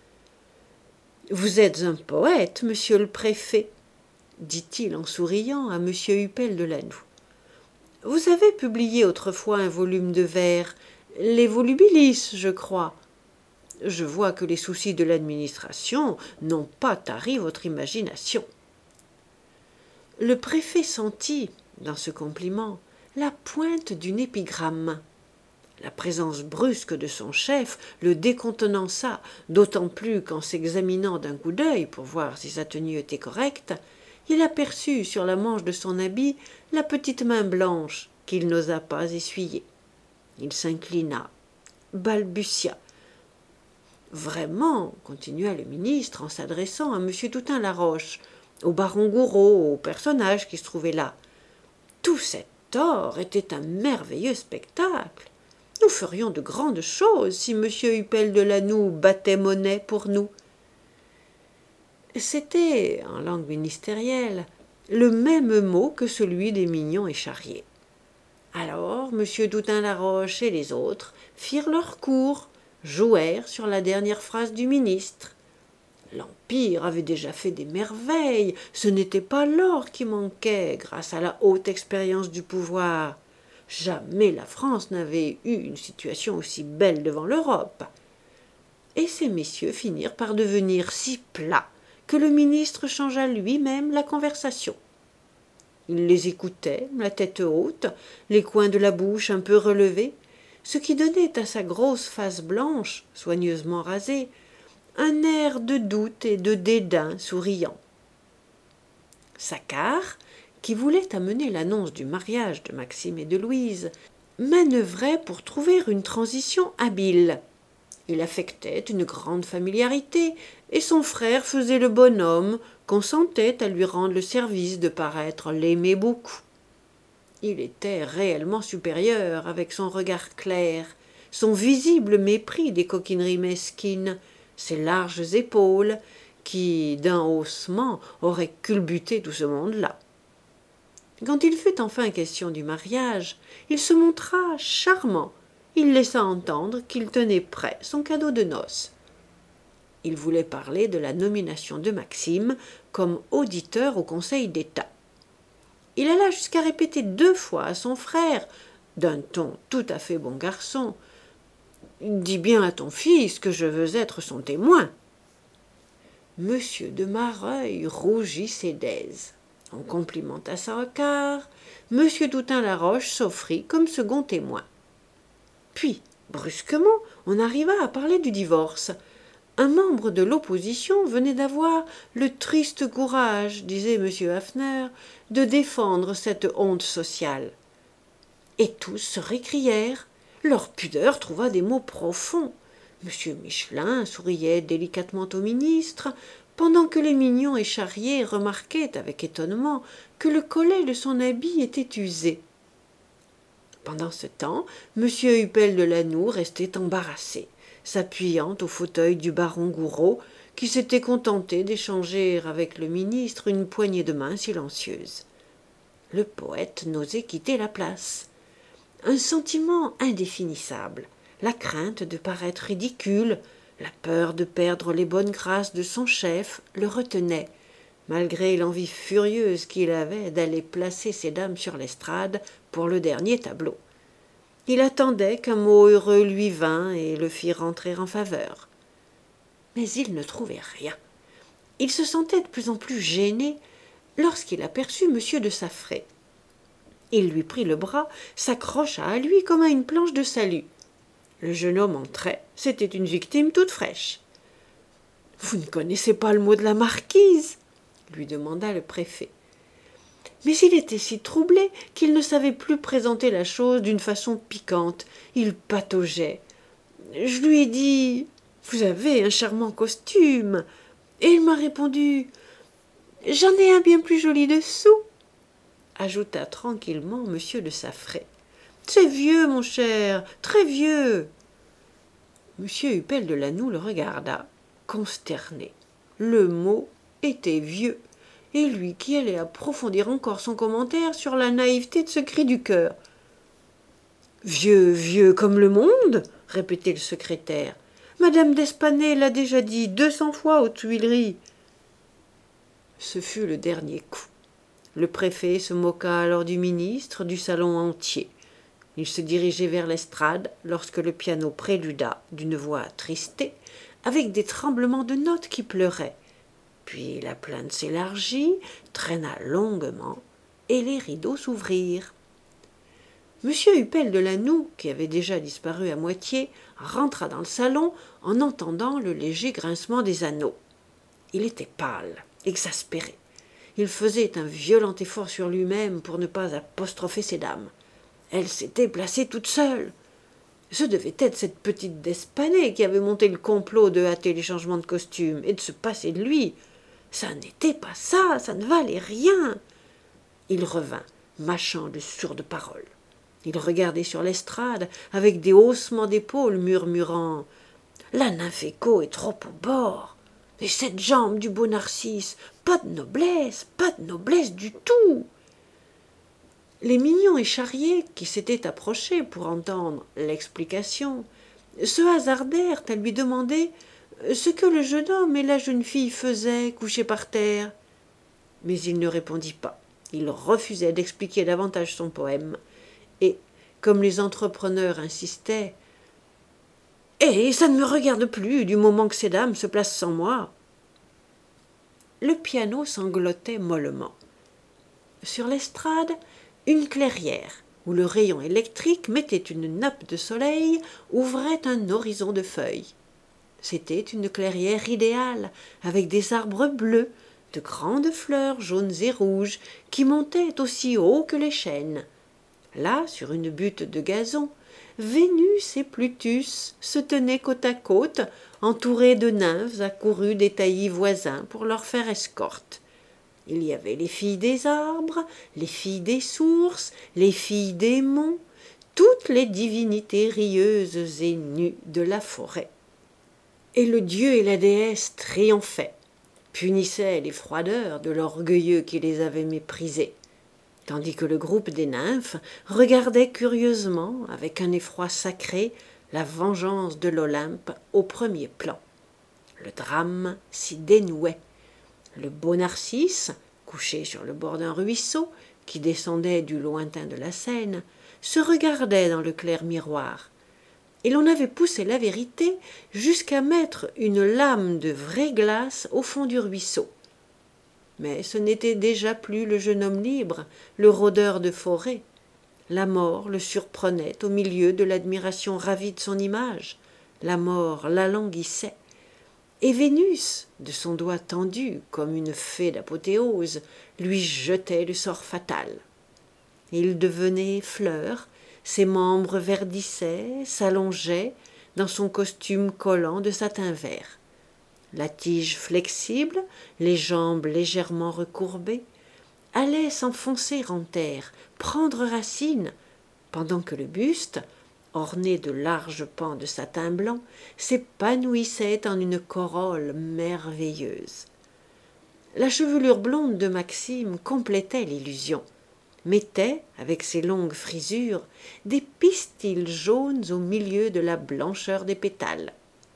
« Vous êtes un poète, monsieur le préfet, » dit-il en souriant à monsieur Huppel de Lanoux. « Vous avez publié autrefois un volume de vers, les volubilis, je crois. Je vois que les soucis de l'administration n'ont pas tari votre imagination. » Le préfet sentit, dans ce compliment, la pointe d'une épigramme. La présence brusque de son chef le décontenança, d'autant plus qu'en s'examinant d'un coup d'œil pour voir si sa tenue était correcte, il aperçut sur la manche de son habit la petite main blanche qu'il n'osa pas essuyer. Il s'inclina, balbutia. « Vraiment, continua le ministre en s'adressant à M. Doutin-Laroche, au baron Gouraud, au personnage qui se trouvait là, tout cet or était un merveilleux spectacle. Nous ferions de grandes choses si M. Huppel de Lanoux battait monnaie pour nous. » C'était, en langue ministérielle, le même mot que celui des mignons et Charrier. Alors M. Doutin-Laroche et les autres firent leur cours, jouèrent sur la dernière phrase du ministre. L'Empire avait déjà fait des merveilles, ce n'était pas l'or qui manquait grâce à la haute expérience du pouvoir. Jamais la France n'avait eu une situation aussi belle devant l'Europe. Et ces messieurs finirent par devenir si plats que le ministre changea lui-même la conversation. Il les écoutait, la tête haute, les coins de la bouche un peu relevés, ce qui donnait à sa grosse face blanche, soigneusement rasée, un air de doute et de dédain souriant. Saccard, qui voulait amener l'annonce du mariage de Maxime et de Louise, manœuvrait pour trouver une transition habile. Il affectait une grande familiarité, et son frère faisait le bonhomme, consentait à lui rendre le service de paraître l'aimer beaucoup. Il était réellement supérieur avec son regard clair, son visible mépris des coquineries mesquines, ses larges épaules, qui, d'un haussement, auraient culbuté tout ce monde-là. Quand il fut enfin question du mariage, il se montra charmant. Il laissa entendre qu'il tenait prêt son cadeau de noces. Il voulait parler de la nomination de Maxime comme auditeur au Conseil d'État. Il alla jusqu'à répéter deux fois à son frère, d'un ton tout à fait bon garçon, « Dis bien à ton fils que je veux être son témoin. » Monsieur de Mareuil rougissait d'aise. En complimenta Saccard, Monsieur Doutin-Laroche s'offrit comme second témoin. Puis, brusquement, on arriva à parler du divorce. Un membre de l'opposition venait d'avoir le triste courage, disait M. Hafner, de défendre cette honte sociale. Et tous se récrièrent. Leur pudeur trouva des mots profonds. Monsieur Michelin souriait délicatement au ministre, pendant que les mignons et Charrier remarquaient avec étonnement que le collet de son habit était usé. Pendant ce temps, monsieur Huppel de Lanoux restait embarrassé, s'appuyant au fauteuil du baron Gouraud, qui s'était contenté d'échanger avec le ministre une poignée de main silencieuse. Le poète n'osait quitter la place. Un sentiment indéfinissable, la crainte de paraître ridicule, la peur de perdre les bonnes grâces de son chef le retenaient, malgré l'envie furieuse qu'il avait d'aller placer ces dames sur l'estrade pour le dernier tableau. Il attendait qu'un mot heureux lui vînt et le fît rentrer en faveur. Mais il ne trouvait rien. Il se sentait de plus en plus gêné lorsqu'il aperçut monsieur de Saffré. Il lui prit le bras, s'accrocha à lui comme à une planche de salut. Le jeune homme entrait, c'était une victime toute fraîche. « Vous ne connaissez pas le mot de la marquise ?» lui demanda le préfet. Mais il était si troublé qu'il ne savait plus présenter la chose d'une façon piquante. Il pataugeait. Je lui ai dit « Vous avez un charmant costume !» Et il m'a répondu « J'en ai un bien plus joli dessous !» ajouta tranquillement monsieur de Saffré. « C'est vieux, mon cher, très vieux !» Monsieur Huppel de Lanoux le regarda, consterné. Le mot était vieux, et lui qui allait approfondir encore son commentaire sur la naïveté de ce cri du cœur. « Vieux, vieux comme le monde !» répétait le secrétaire. « Madame d'Espanay l'a déjà dit deux cents fois aux Tuileries. » Ce fut le dernier coup. Le préfet se moqua alors du ministre, du salon entier. Il se dirigeait vers l'estrade lorsque le piano préluda d'une voix attristée, avec des tremblements de notes qui pleuraient. Puis la plainte s'élargit, traîna longuement, et les rideaux s'ouvrirent. Monsieur Huppel de Lanoux, qui avait déjà disparu à moitié, rentra dans le salon en entendant le léger grincement des anneaux. Il était pâle, exaspéré. Il faisait un violent effort sur lui-même pour ne pas apostropher ces dames. Elles s'étaient placées toutes seules. Ce devait être cette petite d'Espanay qui avait monté le complot de hâter les changements de costume et de se passer de lui. Ça n'était pas ça, ça ne valait rien. Il revint, mâchant de sourdes paroles. Il regardait sur l'estrade avec des haussements d'épaules, murmurant « La nymphéco est trop au bord. Et cette jambe du beau Narcisse, pas de noblesse, pas de noblesse du tout. » Les mignons et Charrier, qui s'étaient approchés pour entendre l'explication, se hasardèrent à lui demander ce que le jeune homme et la jeune fille faisaient couchés par terre. Mais il ne répondit pas. Il refusait d'expliquer davantage son poème. Et, comme les entrepreneurs insistaient, « Eh, ça ne me regarde plus du moment que ces dames se placent sans moi !» Le piano sanglotait mollement. Sur l'estrade, une clairière, où le rayon électrique mettait une nappe de soleil, ouvrait un horizon de feuilles. C'était une clairière idéale, avec des arbres bleus, de grandes fleurs jaunes et rouges, qui montaient aussi haut que les chênes. Là, sur une butte de gazon, Vénus et Plutus se tenaient côte à côte, entourés de nymphes accourues des taillis voisins pour leur faire escorte. Il y avait les filles des arbres, les filles des sources, les filles des monts, toutes les divinités rieuses et nues de la forêt. Et le dieu et la déesse triomphaient, punissaient les froideurs de l'orgueilleux qui les avait méprisés, tandis que le groupe des nymphes regardait curieusement, avec un effroi sacré, la vengeance de l'Olympe au premier plan. Le drame s'y dénouait. Le beau Narcisse, couché sur le bord d'un ruisseau qui descendait du lointain de la Seine, se regardait dans le clair miroir, et l'on avait poussé la vérité jusqu'à mettre une lame de vraie glace au fond du ruisseau. Mais ce n'était déjà plus le jeune homme libre, le rôdeur de forêt. La mort le surprenait au milieu de l'admiration ravie de son image. La mort l'alanguissait. Et Vénus, de son doigt tendu comme une fée d'apothéose, lui jetait le sort fatal. Il devenait fleur, ses membres verdissaient, s'allongeaient dans son costume collant de satin vert. La tige flexible, les jambes légèrement recourbées, allait s'enfoncer en terre, prendre racine, pendant que le buste, orné de larges pans de satin blanc, s'épanouissait en une corolle merveilleuse. La chevelure blonde de Maxime complétait l'illusion, mettait, avec ses longues frisures, des pistils jaunes au milieu de la blancheur des pétales.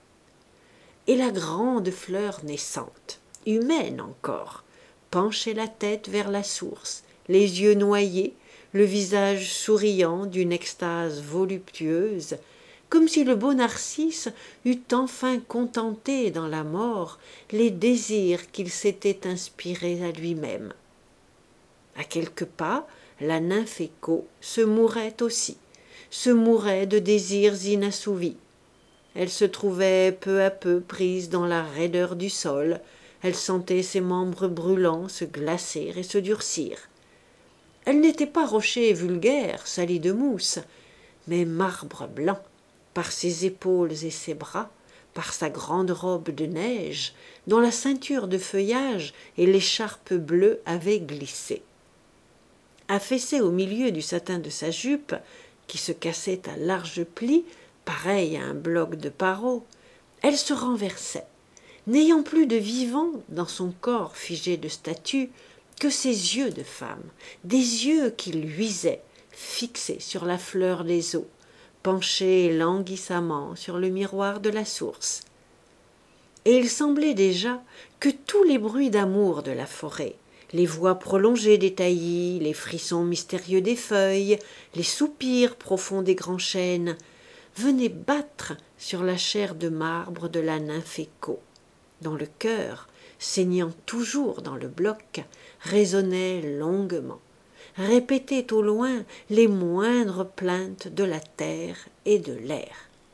Et la grande fleur naissante, humaine encore, penchait la tête vers la source, les yeux noyés, le visage souriant d'une extase voluptueuse, comme si le beau Narcisse eût enfin contenté dans la mort les désirs qu'il s'était inspirés à lui-même. À quelques pas, la nymphe Écho se mourait aussi, se mourait de désirs inassouvis. Elle se trouvait peu à peu prise dans la raideur du sol, elle sentait ses membres brûlants se glacer et se durcir. Elle n'était pas rocher vulgaire, sali de mousse, mais marbre blanc, par ses épaules et ses bras, par sa grande robe de neige, dont la ceinture de feuillage et l'écharpe bleue avaient glissé. Affaissée au milieu du satin de sa jupe, qui se cassait à larges plis, pareil à un bloc de paro, elle se renversait, n'ayant plus de vivant dans son corps figé de statue que ses yeux de femme, des yeux qui luisaient, fixés sur la fleur des eaux, penchés languissamment sur le miroir de la source. Et il semblait déjà que tous les bruits d'amour de la forêt, les voix prolongées des taillis, les frissons mystérieux des feuilles, les soupirs profonds des grands chênes, venaient battre sur la chair de marbre de la nymphe Écho, dont le cœur, saignant toujours dans le bloc, résonnait longuement, répétait au loin les moindres plaintes de la terre et de l'air.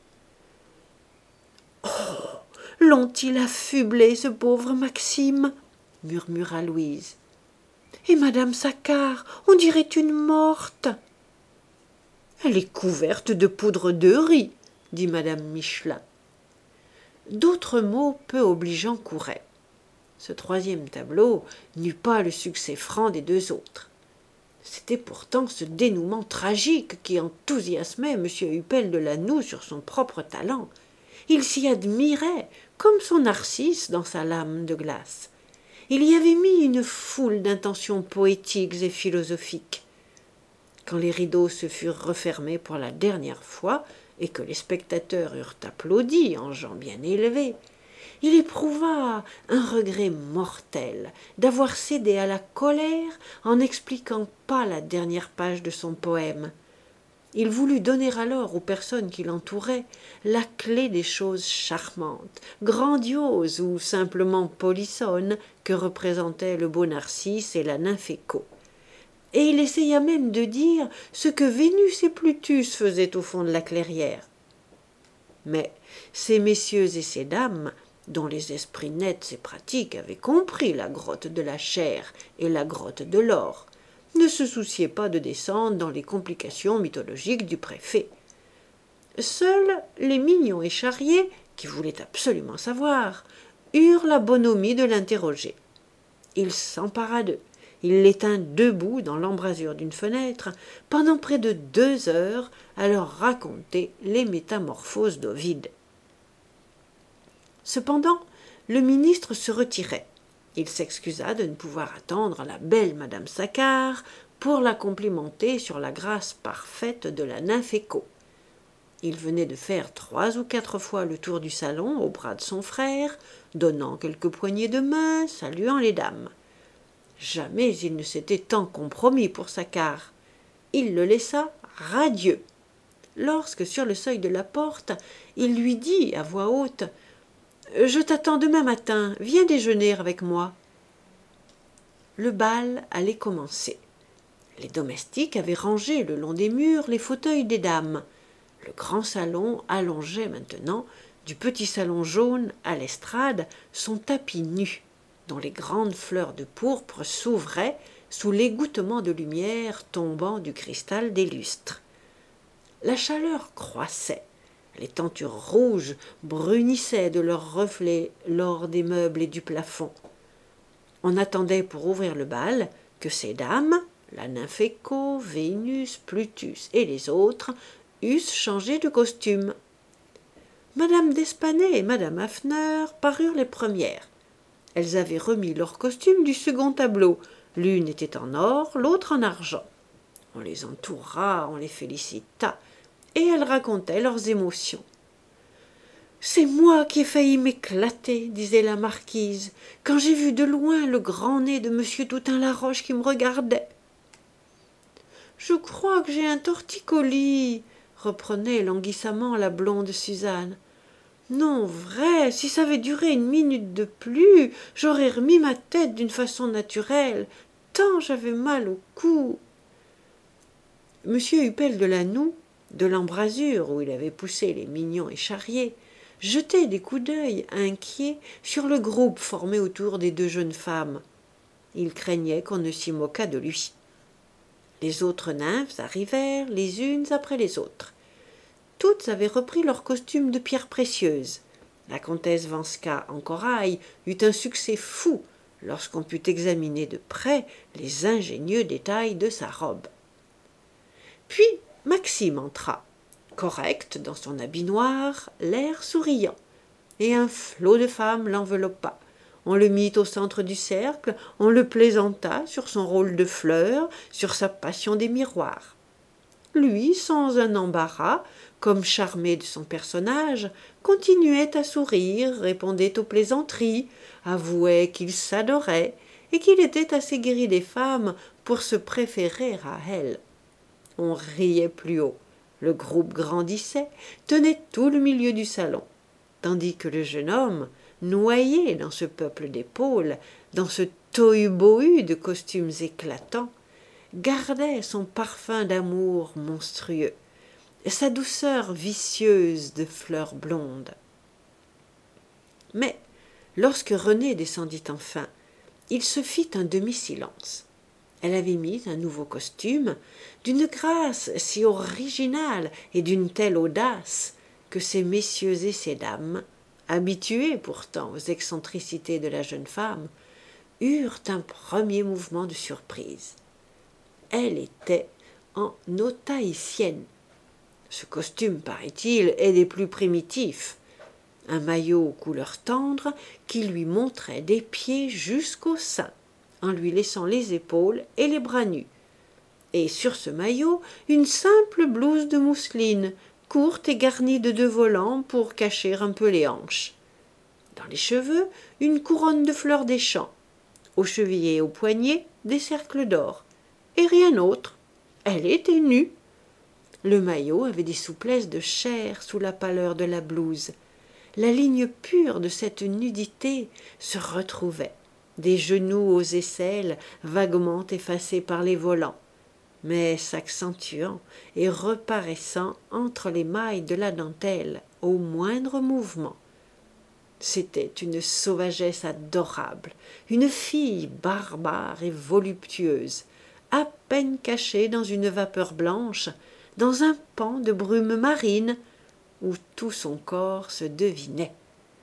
« Oh, l'ont-ils affublé, ce pauvre Maxime ?» murmura Louise. « Et madame Saccard, on dirait une morte !»« Elle est couverte de poudre de riz, » dit madame Michelin. D'autres mots peu obligeants couraient. Ce troisième tableau n'eut pas le succès franc des deux autres. C'était pourtant ce dénouement tragique qui enthousiasmait M. Huppel de Lanoux sur son propre talent. Il s'y admirait, comme son Narcisse dans sa lame de glace. Il y avait mis une foule d'intentions poétiques et philosophiques. Quand les rideaux se furent refermés pour la dernière fois et que les spectateurs eurent applaudi en gens bien élevés, il éprouva un regret mortel d'avoir cédé à la colère en n'expliquant pas la dernière page de son poème. Il voulut donner alors aux personnes qui l'entouraient la clé des choses charmantes, grandioses ou simplement polissonnes que représentaient le beau Narcisse et la nymphe Écho. Et il essaya même de dire ce que Vénus et Plutus faisaient au fond de la clairière. Mais ces messieurs et ces dames, dont les esprits nets et pratiques avaient compris la grotte de la chair et la grotte de l'or, ne se souciaient pas de descendre dans les complications mythologiques du préfet. Seuls les mignons et charriers, qui voulaient absolument savoir, eurent la bonhomie de l'interroger. Il s'empara d'eux, il les tint debout dans l'embrasure d'une fenêtre pendant près de deux heures à leur raconter les métamorphoses d'Ovide. Cependant, le ministre se retirait. Il s'excusa de ne pouvoir attendre la belle madame Saccard pour la complimenter sur la grâce parfaite de la nymphe Écho. Il venait de faire trois ou quatre fois le tour du salon au bras de son frère, donnant quelques poignées de main, saluant les dames. Jamais il ne s'était tant compromis pour Saccard. Il le laissa radieux. Lorsque, sur le seuil de la porte, il lui dit à voix haute « Je t'attends demain matin, viens déjeuner avec moi. » Le bal allait commencer. Les domestiques avaient rangé le long des murs les fauteuils des dames. Le grand salon allongeait maintenant, du petit salon jaune à l'estrade, son tapis nu, dont les grandes fleurs de pourpre s'ouvraient sous l'égouttement de lumière tombant du cristal des lustres. La chaleur croissait. Les tentures rouges brunissaient de leurs reflets lors des meubles et du plafond. On attendait pour ouvrir le bal que ces dames, la nymphe Écho, Vénus, Plutus et les autres, eussent changé de costume. Madame d'Espanay et Madame Hafner parurent les premières. Elles avaient remis leurs costumes du second tableau. L'une était en or, l'autre en argent. On les entoura, on les félicita, et elles racontaient leurs émotions. « C'est moi qui ai failli m'éclater, disait la marquise, quand j'ai vu de loin le grand nez de monsieur Toutain-Laroche qui me regardait. »« Je crois que j'ai un torticolis, reprenait languissamment la blonde Suzanne. Non, vrai, si ça avait duré une minute de plus, j'aurais remis ma tête d'une façon naturelle, tant j'avais mal au cou. » Monsieur Huppel de la Noue, de l'embrasure où il avait poussé les mignons et charriés, jetait des coups d'œil inquiets sur le groupe formé autour des deux jeunes femmes. Il craignait qu'on ne s'y moquât de lui. Les autres nymphes arrivèrent les unes après les autres. Toutes avaient repris leurs costumes de pierres précieuses. La comtesse Vanska en corail eut un succès fou lorsqu'on put examiner de près les ingénieux détails de sa robe. Puis Maxime entra, correct dans son habit noir, l'air souriant, et un flot de femmes l'enveloppa. On le mit au centre du cercle, on le plaisanta sur son rôle de fleur, sur sa passion des miroirs. Lui, sans un embarras, comme charmé de son personnage, continuait à sourire, répondait aux plaisanteries, avouait qu'il s'adorait et qu'il était assez guéri des femmes pour se préférer à elles. On riait plus haut. Le groupe grandissait, tenait tout le milieu du salon, tandis que le jeune homme, noyé dans ce peuple d'épaules, dans ce tohu-bohu de costumes éclatants, gardait son parfum d'amour monstrueux, sa douceur vicieuse de fleurs blondes. Mais lorsque Renée descendit enfin, il se fit un demi-silence. Elle avait mis un nouveau costume, d'une grâce si originale et d'une telle audace que ces messieurs et ces dames, habitués pourtant aux excentricités de la jeune femme, eurent un premier mouvement de surprise. Elle était en notahitienne. Ce costume, paraît-il, est des plus primitifs. Un maillot aux couleurs tendres qui lui montrait des pieds jusqu'au sein, en lui laissant les épaules et les bras nus. Et sur ce maillot, une simple blouse de mousseline, courte et garnie de deux volants pour cacher un peu les hanches. Dans les cheveux, une couronne de fleurs des champs. Aux chevilles et aux poignets, des cercles d'or. Et rien autre. Elle était nue. Le maillot avait des souplesses de chair sous la pâleur de la blouse. La ligne pure de cette nudité se retrouvait, des genoux aux aisselles vaguement effacés par les volants, mais s'accentuant et reparaissant entre les mailles de la dentelle au moindre mouvement. C'était une sauvagesse adorable, une fille barbare et voluptueuse, à peine cachée dans une vapeur blanche, dans un pan de brume marine, où tout son corps se devinait.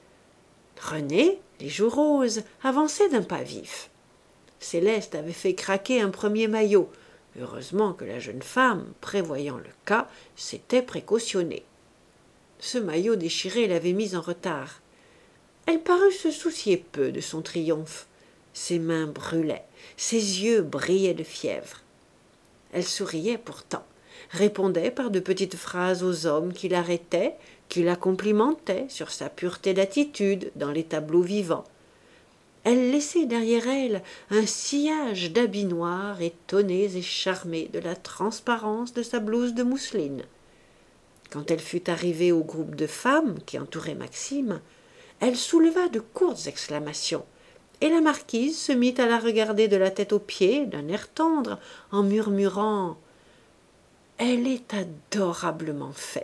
Renée, les joues roses, avançait d'un pas vif. Céleste avait fait craquer un premier maillot. Heureusement que la jeune femme, prévoyant le cas, s'était précautionnée. Ce maillot déchiré l'avait mise en retard. Elle parut se soucier peu de son triomphe. Ses mains brûlaient, ses yeux brillaient de fièvre. Elle souriait pourtant, répondait par de petites phrases aux hommes qui l'arrêtaient, qui la complimentaient sur sa pureté d'attitude dans les tableaux vivants. Elle laissait derrière elle un sillage d'habits noirs étonnés et charmés de la transparence de sa blouse de mousseline. Quand elle fut arrivée au groupe de femmes qui entourait Maxime, elle souleva de courtes exclamations, et la marquise se mit à la regarder de la tête aux pieds d'un air tendre, en murmurant « Elle est adorablement faite ».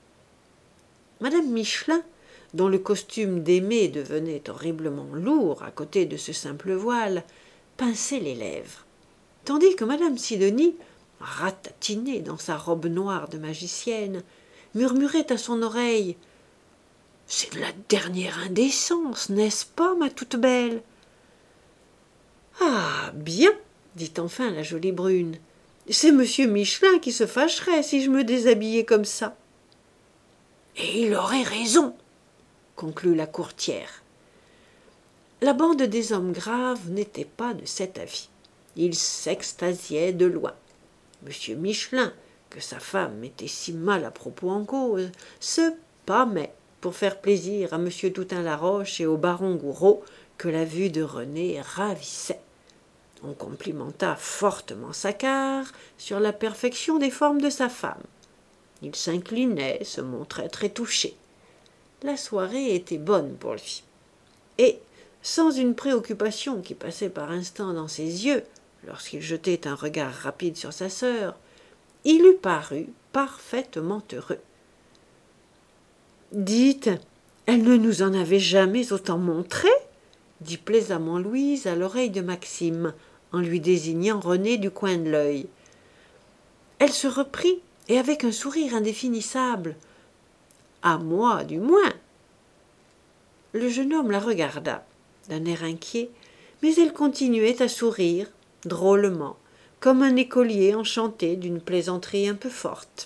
Madame Michelin, dont le costume d'Aimée devenait horriblement lourd à côté de ce simple voile, pinçait les lèvres, tandis que Madame Sidonie, ratatinait dans sa robe noire de magicienne, murmurait à son oreille « C'est de la dernière indécence, n'est-ce pas, ma toute belle ?» « Ah, bien, dit enfin la jolie brune, c'est monsieur Michelin qui se fâcherait si je me déshabillais comme ça. »« Et il aurait raison, » conclut la courtière. La bande des hommes graves n'était pas de cet avis. Ils s'extasiaient de loin. Monsieur Michelin, que sa femme mettait si mal à propos en cause, se pâmait pour faire plaisir à monsieur Toutain-Laroche et au baron Gouraud, que la vue de René ravissait. On complimenta fortement Saccard sur la perfection des formes de sa femme. Il s'inclinait, se montrait très touché. La soirée était bonne pour lui. Et, sans une préoccupation qui passait par instants dans ses yeux, lorsqu'il jetait un regard rapide sur sa sœur, il eût paru parfaitement heureux. « Dites, elle ne nous en avait jamais autant montré ?» dit plaisamment Louise à l'oreille de Maxime, en lui désignant René du coin de l'œil. Elle se reprit, et avec un sourire indéfinissable. « À moi, du moins !» Le jeune homme la regarda, d'un air inquiet, mais elle continuait à sourire, drôlement, comme un écolier enchanté d'une plaisanterie un peu forte.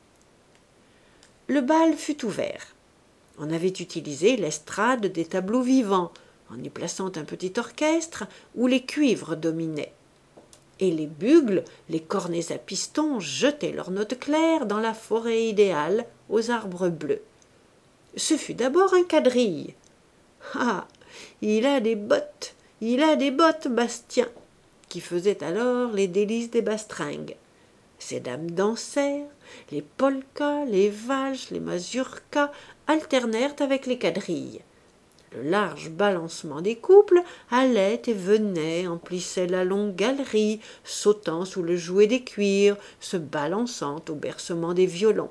Le bal fut ouvert. On avait utilisé l'estrade des tableaux vivants, en y plaçant un petit orchestre où les cuivres dominaient. Et les bugles, les cornets à piston jetaient leurs notes claires dans la forêt idéale aux arbres bleus. Ce fut d'abord un quadrille. « Ah, il a des bottes, il a des bottes, Bastien !» qui faisait alors les délices des bastringues. Ces dames dansèrent, les polkas, les valses, les mazurkas alternèrent avec les quadrilles. Le large balancement des couples allait et venait, emplissait la longue galerie, sautant sous le jouet des cuirs, se balançant au bercement des violons.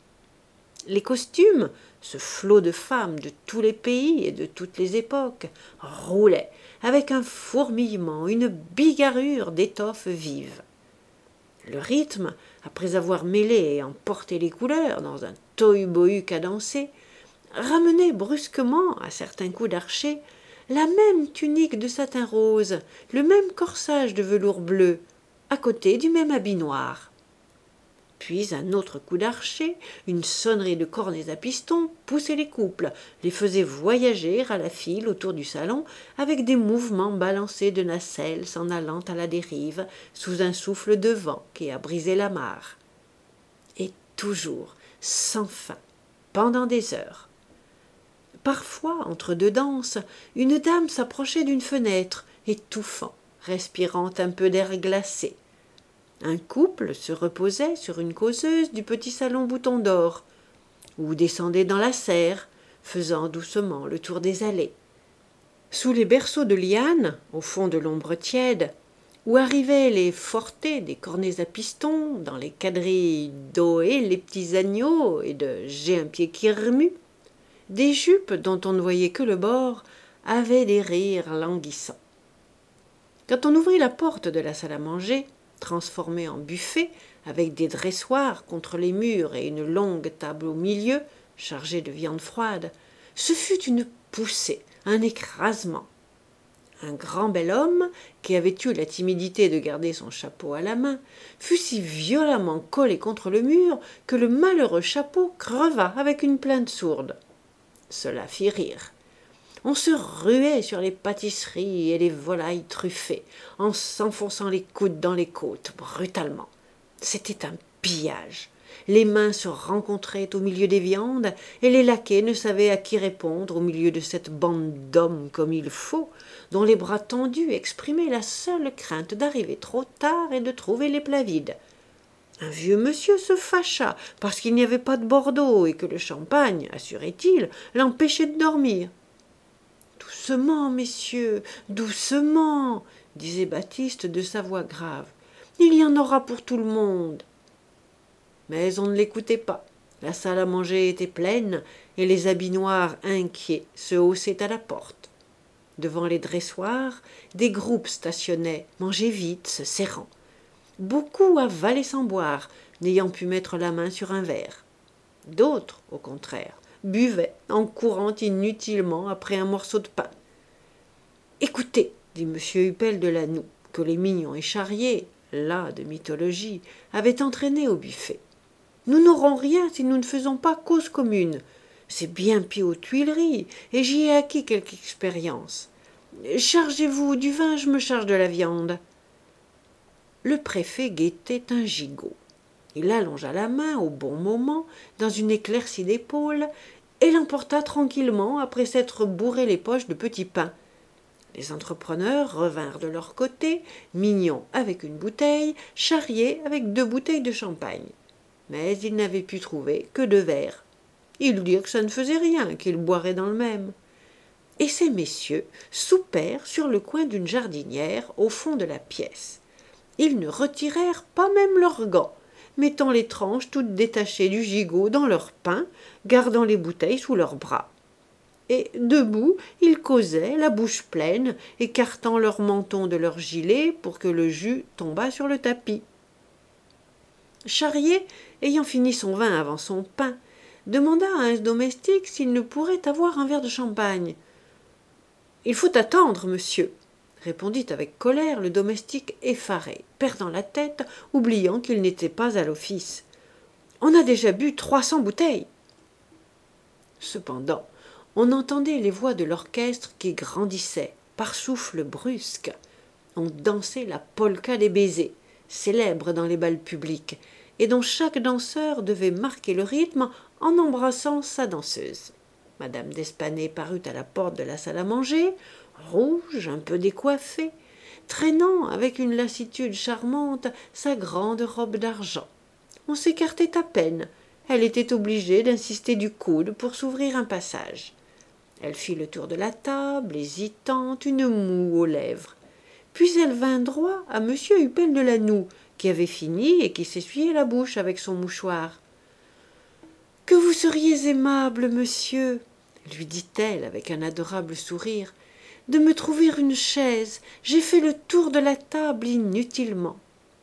Les costumes, ce flot de femmes de tous les pays et de toutes les époques, roulaient avec un fourmillement, une bigarrure d'étoffes vives. Le rythme, après avoir mêlé et emporté les couleurs dans un tohu-bohu cadencé, ramenait brusquement, à certains coups d'archet, la même tunique de satin rose, le même corsage de velours bleu, à côté du même habit noir. Puis un autre coup d'archet, une sonnerie de cornets à piston poussait les couples, les faisait voyager à la file autour du salon avec des mouvements balancés de nacelles s'en allant à la dérive sous un souffle de vent qui a brisé la mare. Et toujours, sans fin, pendant des heures. Parfois, entre deux danses, une dame s'approchait d'une fenêtre, étouffant, respirant un peu d'air glacé. Un couple se reposait sur une causeuse du petit salon Bouton d'Or, ou descendait dans la serre, faisant doucement le tour des allées. Sous les berceaux de lianes, au fond de l'ombre tiède, où arrivaient les fortés des cornets à piston, dans les quadrilles d'Oé les petits agneaux et de J'ai un pied qui remue, des jupes dont on ne voyait que le bord avaient des rires languissants. Quand on ouvrit la porte de la salle à manger, transformée en buffet, avec des dressoirs contre les murs et une longue table au milieu, chargée de viande froide, ce fut une poussée, un écrasement. Un grand bel homme, qui avait eu la timidité de garder son chapeau à la main, fut si violemment collé contre le mur que le malheureux chapeau creva avec une plainte sourde. Cela fit rire. On se ruait sur les pâtisseries et les volailles truffées, en s'enfonçant les coudes dans les côtes, brutalement. C'était un pillage. Les mains se rencontraient au milieu des viandes, et les laquais ne savaient à qui répondre au milieu de cette bande d'hommes comme il faut, dont les bras tendus exprimaient la seule crainte d'arriver trop tard et de trouver les plats vides. Un vieux monsieur se fâcha parce qu'il n'y avait pas de Bordeaux et que le champagne, assurait-il, l'empêchait de dormir. « Doucement, messieurs, doucement !» disait Baptiste de sa voix grave. « Il y en aura pour tout le monde. » Mais on ne l'écoutait pas. La salle à manger était pleine et les habits noirs inquiets se haussaient à la porte. Devant les dressoirs, des groupes stationnaient, mangeaient vite, se serrant. Beaucoup avalaient sans boire, n'ayant pu mettre la main sur un verre. D'autres, au contraire, buvaient en courant inutilement après un morceau de pain. « Écoutez, dit M. Huppel de Lanoux, que les mignons et Charrier, là de mythologie, avaient entraîné au buffet. Nous n'aurons rien si nous ne faisons pas cause commune. C'est bien pis aux Tuileries, et j'y ai acquis quelque expérience. Chargez-vous du vin, je me charge de la viande. » Le préfet guettait un gigot. Il allongea la main au bon moment, dans une éclaircie d'épaule, et l'emporta tranquillement après s'être bourré les poches de petits pains. Les entrepreneurs revinrent de leur côté, Mignon avec une bouteille, Charrier avec deux bouteilles de champagne. Mais ils n'avaient pu trouver que deux verres. Ils dirent que ça ne faisait rien, qu'ils boiraient dans le même. Et ces messieurs soupèrent sur le coin d'une jardinière au fond de la pièce. Ils ne retirèrent pas même leurs gants, mettant les tranches toutes détachées du gigot dans leur pain, gardant les bouteilles sous leurs bras. Et, debout, ils causaient, la bouche pleine, écartant leur menton de leur gilet pour que le jus tombât sur le tapis. Charrier, ayant fini son vin avant son pain, demanda à un domestique s'il ne pourrait avoir un verre de champagne. « Il faut attendre, monsieur, » répondit avec colère le domestique effaré, perdant la tête, oubliant qu'il n'était pas à l'office. « On a déjà bu trois cents bouteilles. » Cependant, on entendait les voix de l'orchestre qui grandissaient, par souffles brusques. On dansait la polka des baisers, célèbre dans les bals publics, et dont chaque danseur devait marquer le rythme en embrassant sa danseuse. Madame d'Espanay parut à la porte de la salle à manger, rouge, un peu décoiffée, traînant avec une lassitude charmante sa grande robe d'argent. On s'écartait à peine, elle était obligée d'insister du coude pour s'ouvrir un passage. Elle fit le tour de la table, hésitante, une moue aux lèvres. Puis elle vint droit à M. Huppel de Lanoux, qui avait fini et qui s'essuyait la bouche avec son mouchoir. « Que vous seriez aimable, monsieur, » lui dit-elle avec un adorable sourire, « de me trouver une chaise. J'ai fait le tour de la table inutilement. »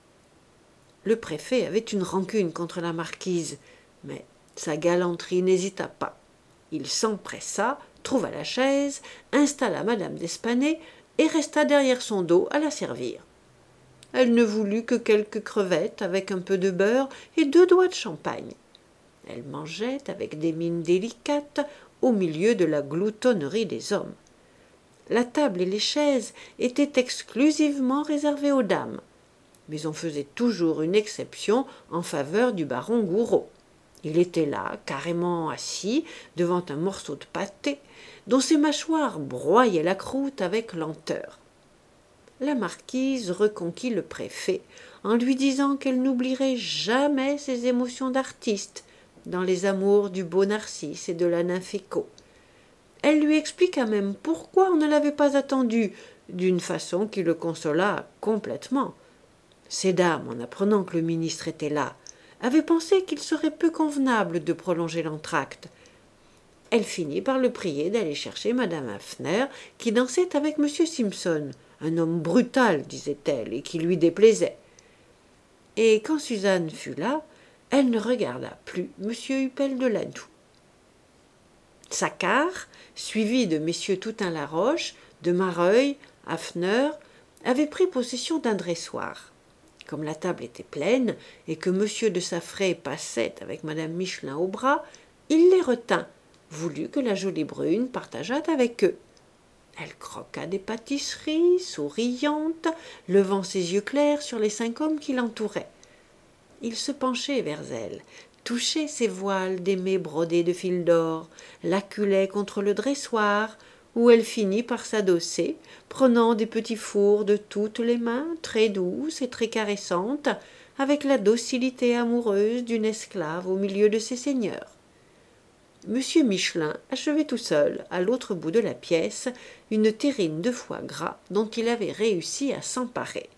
Le préfet avait une rancune contre la marquise, mais sa galanterie n'hésita pas. Il s'empressa, trouva la chaise, installa madame d'Espanay et resta derrière son dos à la servir. Elle ne voulut que quelques crevettes avec un peu de beurre et deux doigts de champagne. Elle mangeait avec des mines délicates au milieu de la gloutonnerie des hommes. La table et les chaises étaient exclusivement réservées aux dames, mais on faisait toujours une exception en faveur du baron Gouraud. Il était là, carrément assis, devant un morceau de pâté, dont ses mâchoires broyaient la croûte avec lenteur. La marquise reconquit le préfet en lui disant qu'elle n'oublierait jamais ses émotions d'artiste dans les amours du beau Narcisse et de la nymphe Écho. Elle lui expliqua même pourquoi on ne l'avait pas attendu, d'une façon qui le consola complètement. Ces dames, en apprenant que le ministre était là, avaient pensé qu'il serait peu convenable de prolonger l'entracte. Elle finit par le prier d'aller chercher madame Hafner, qui dansait avec monsieur Simpson, un homme brutal, disait-elle, et qui lui déplaisait. Et quand Suzanne fut là, elle ne regarda plus monsieur Huppel de Lanoux. Saccard, suivi de messieurs Toutain-Laroche, de Mareuil, Hafner, avait pris possession d'un dressoir. Comme la table était pleine et que monsieur de Saffray passait avec madame Michelin au bras, il les retint, voulut que la jolie brune partageât avec eux. Elle croqua des pâtisseries, souriante, levant ses yeux clairs sur les cinq hommes qui l'entouraient. Il se penchait vers elle, touchait ses voiles d'aimé brodés de fil d'or, l'acculait contre le dressoir, où elle finit par s'adosser, prenant des petits fours de toutes les mains, très douces et très caressantes, avec la docilité amoureuse d'une esclave au milieu de ses seigneurs. Monsieur Michelin achevait tout seul, à l'autre bout de la pièce, une terrine de foie gras dont il avait réussi à s'emparer.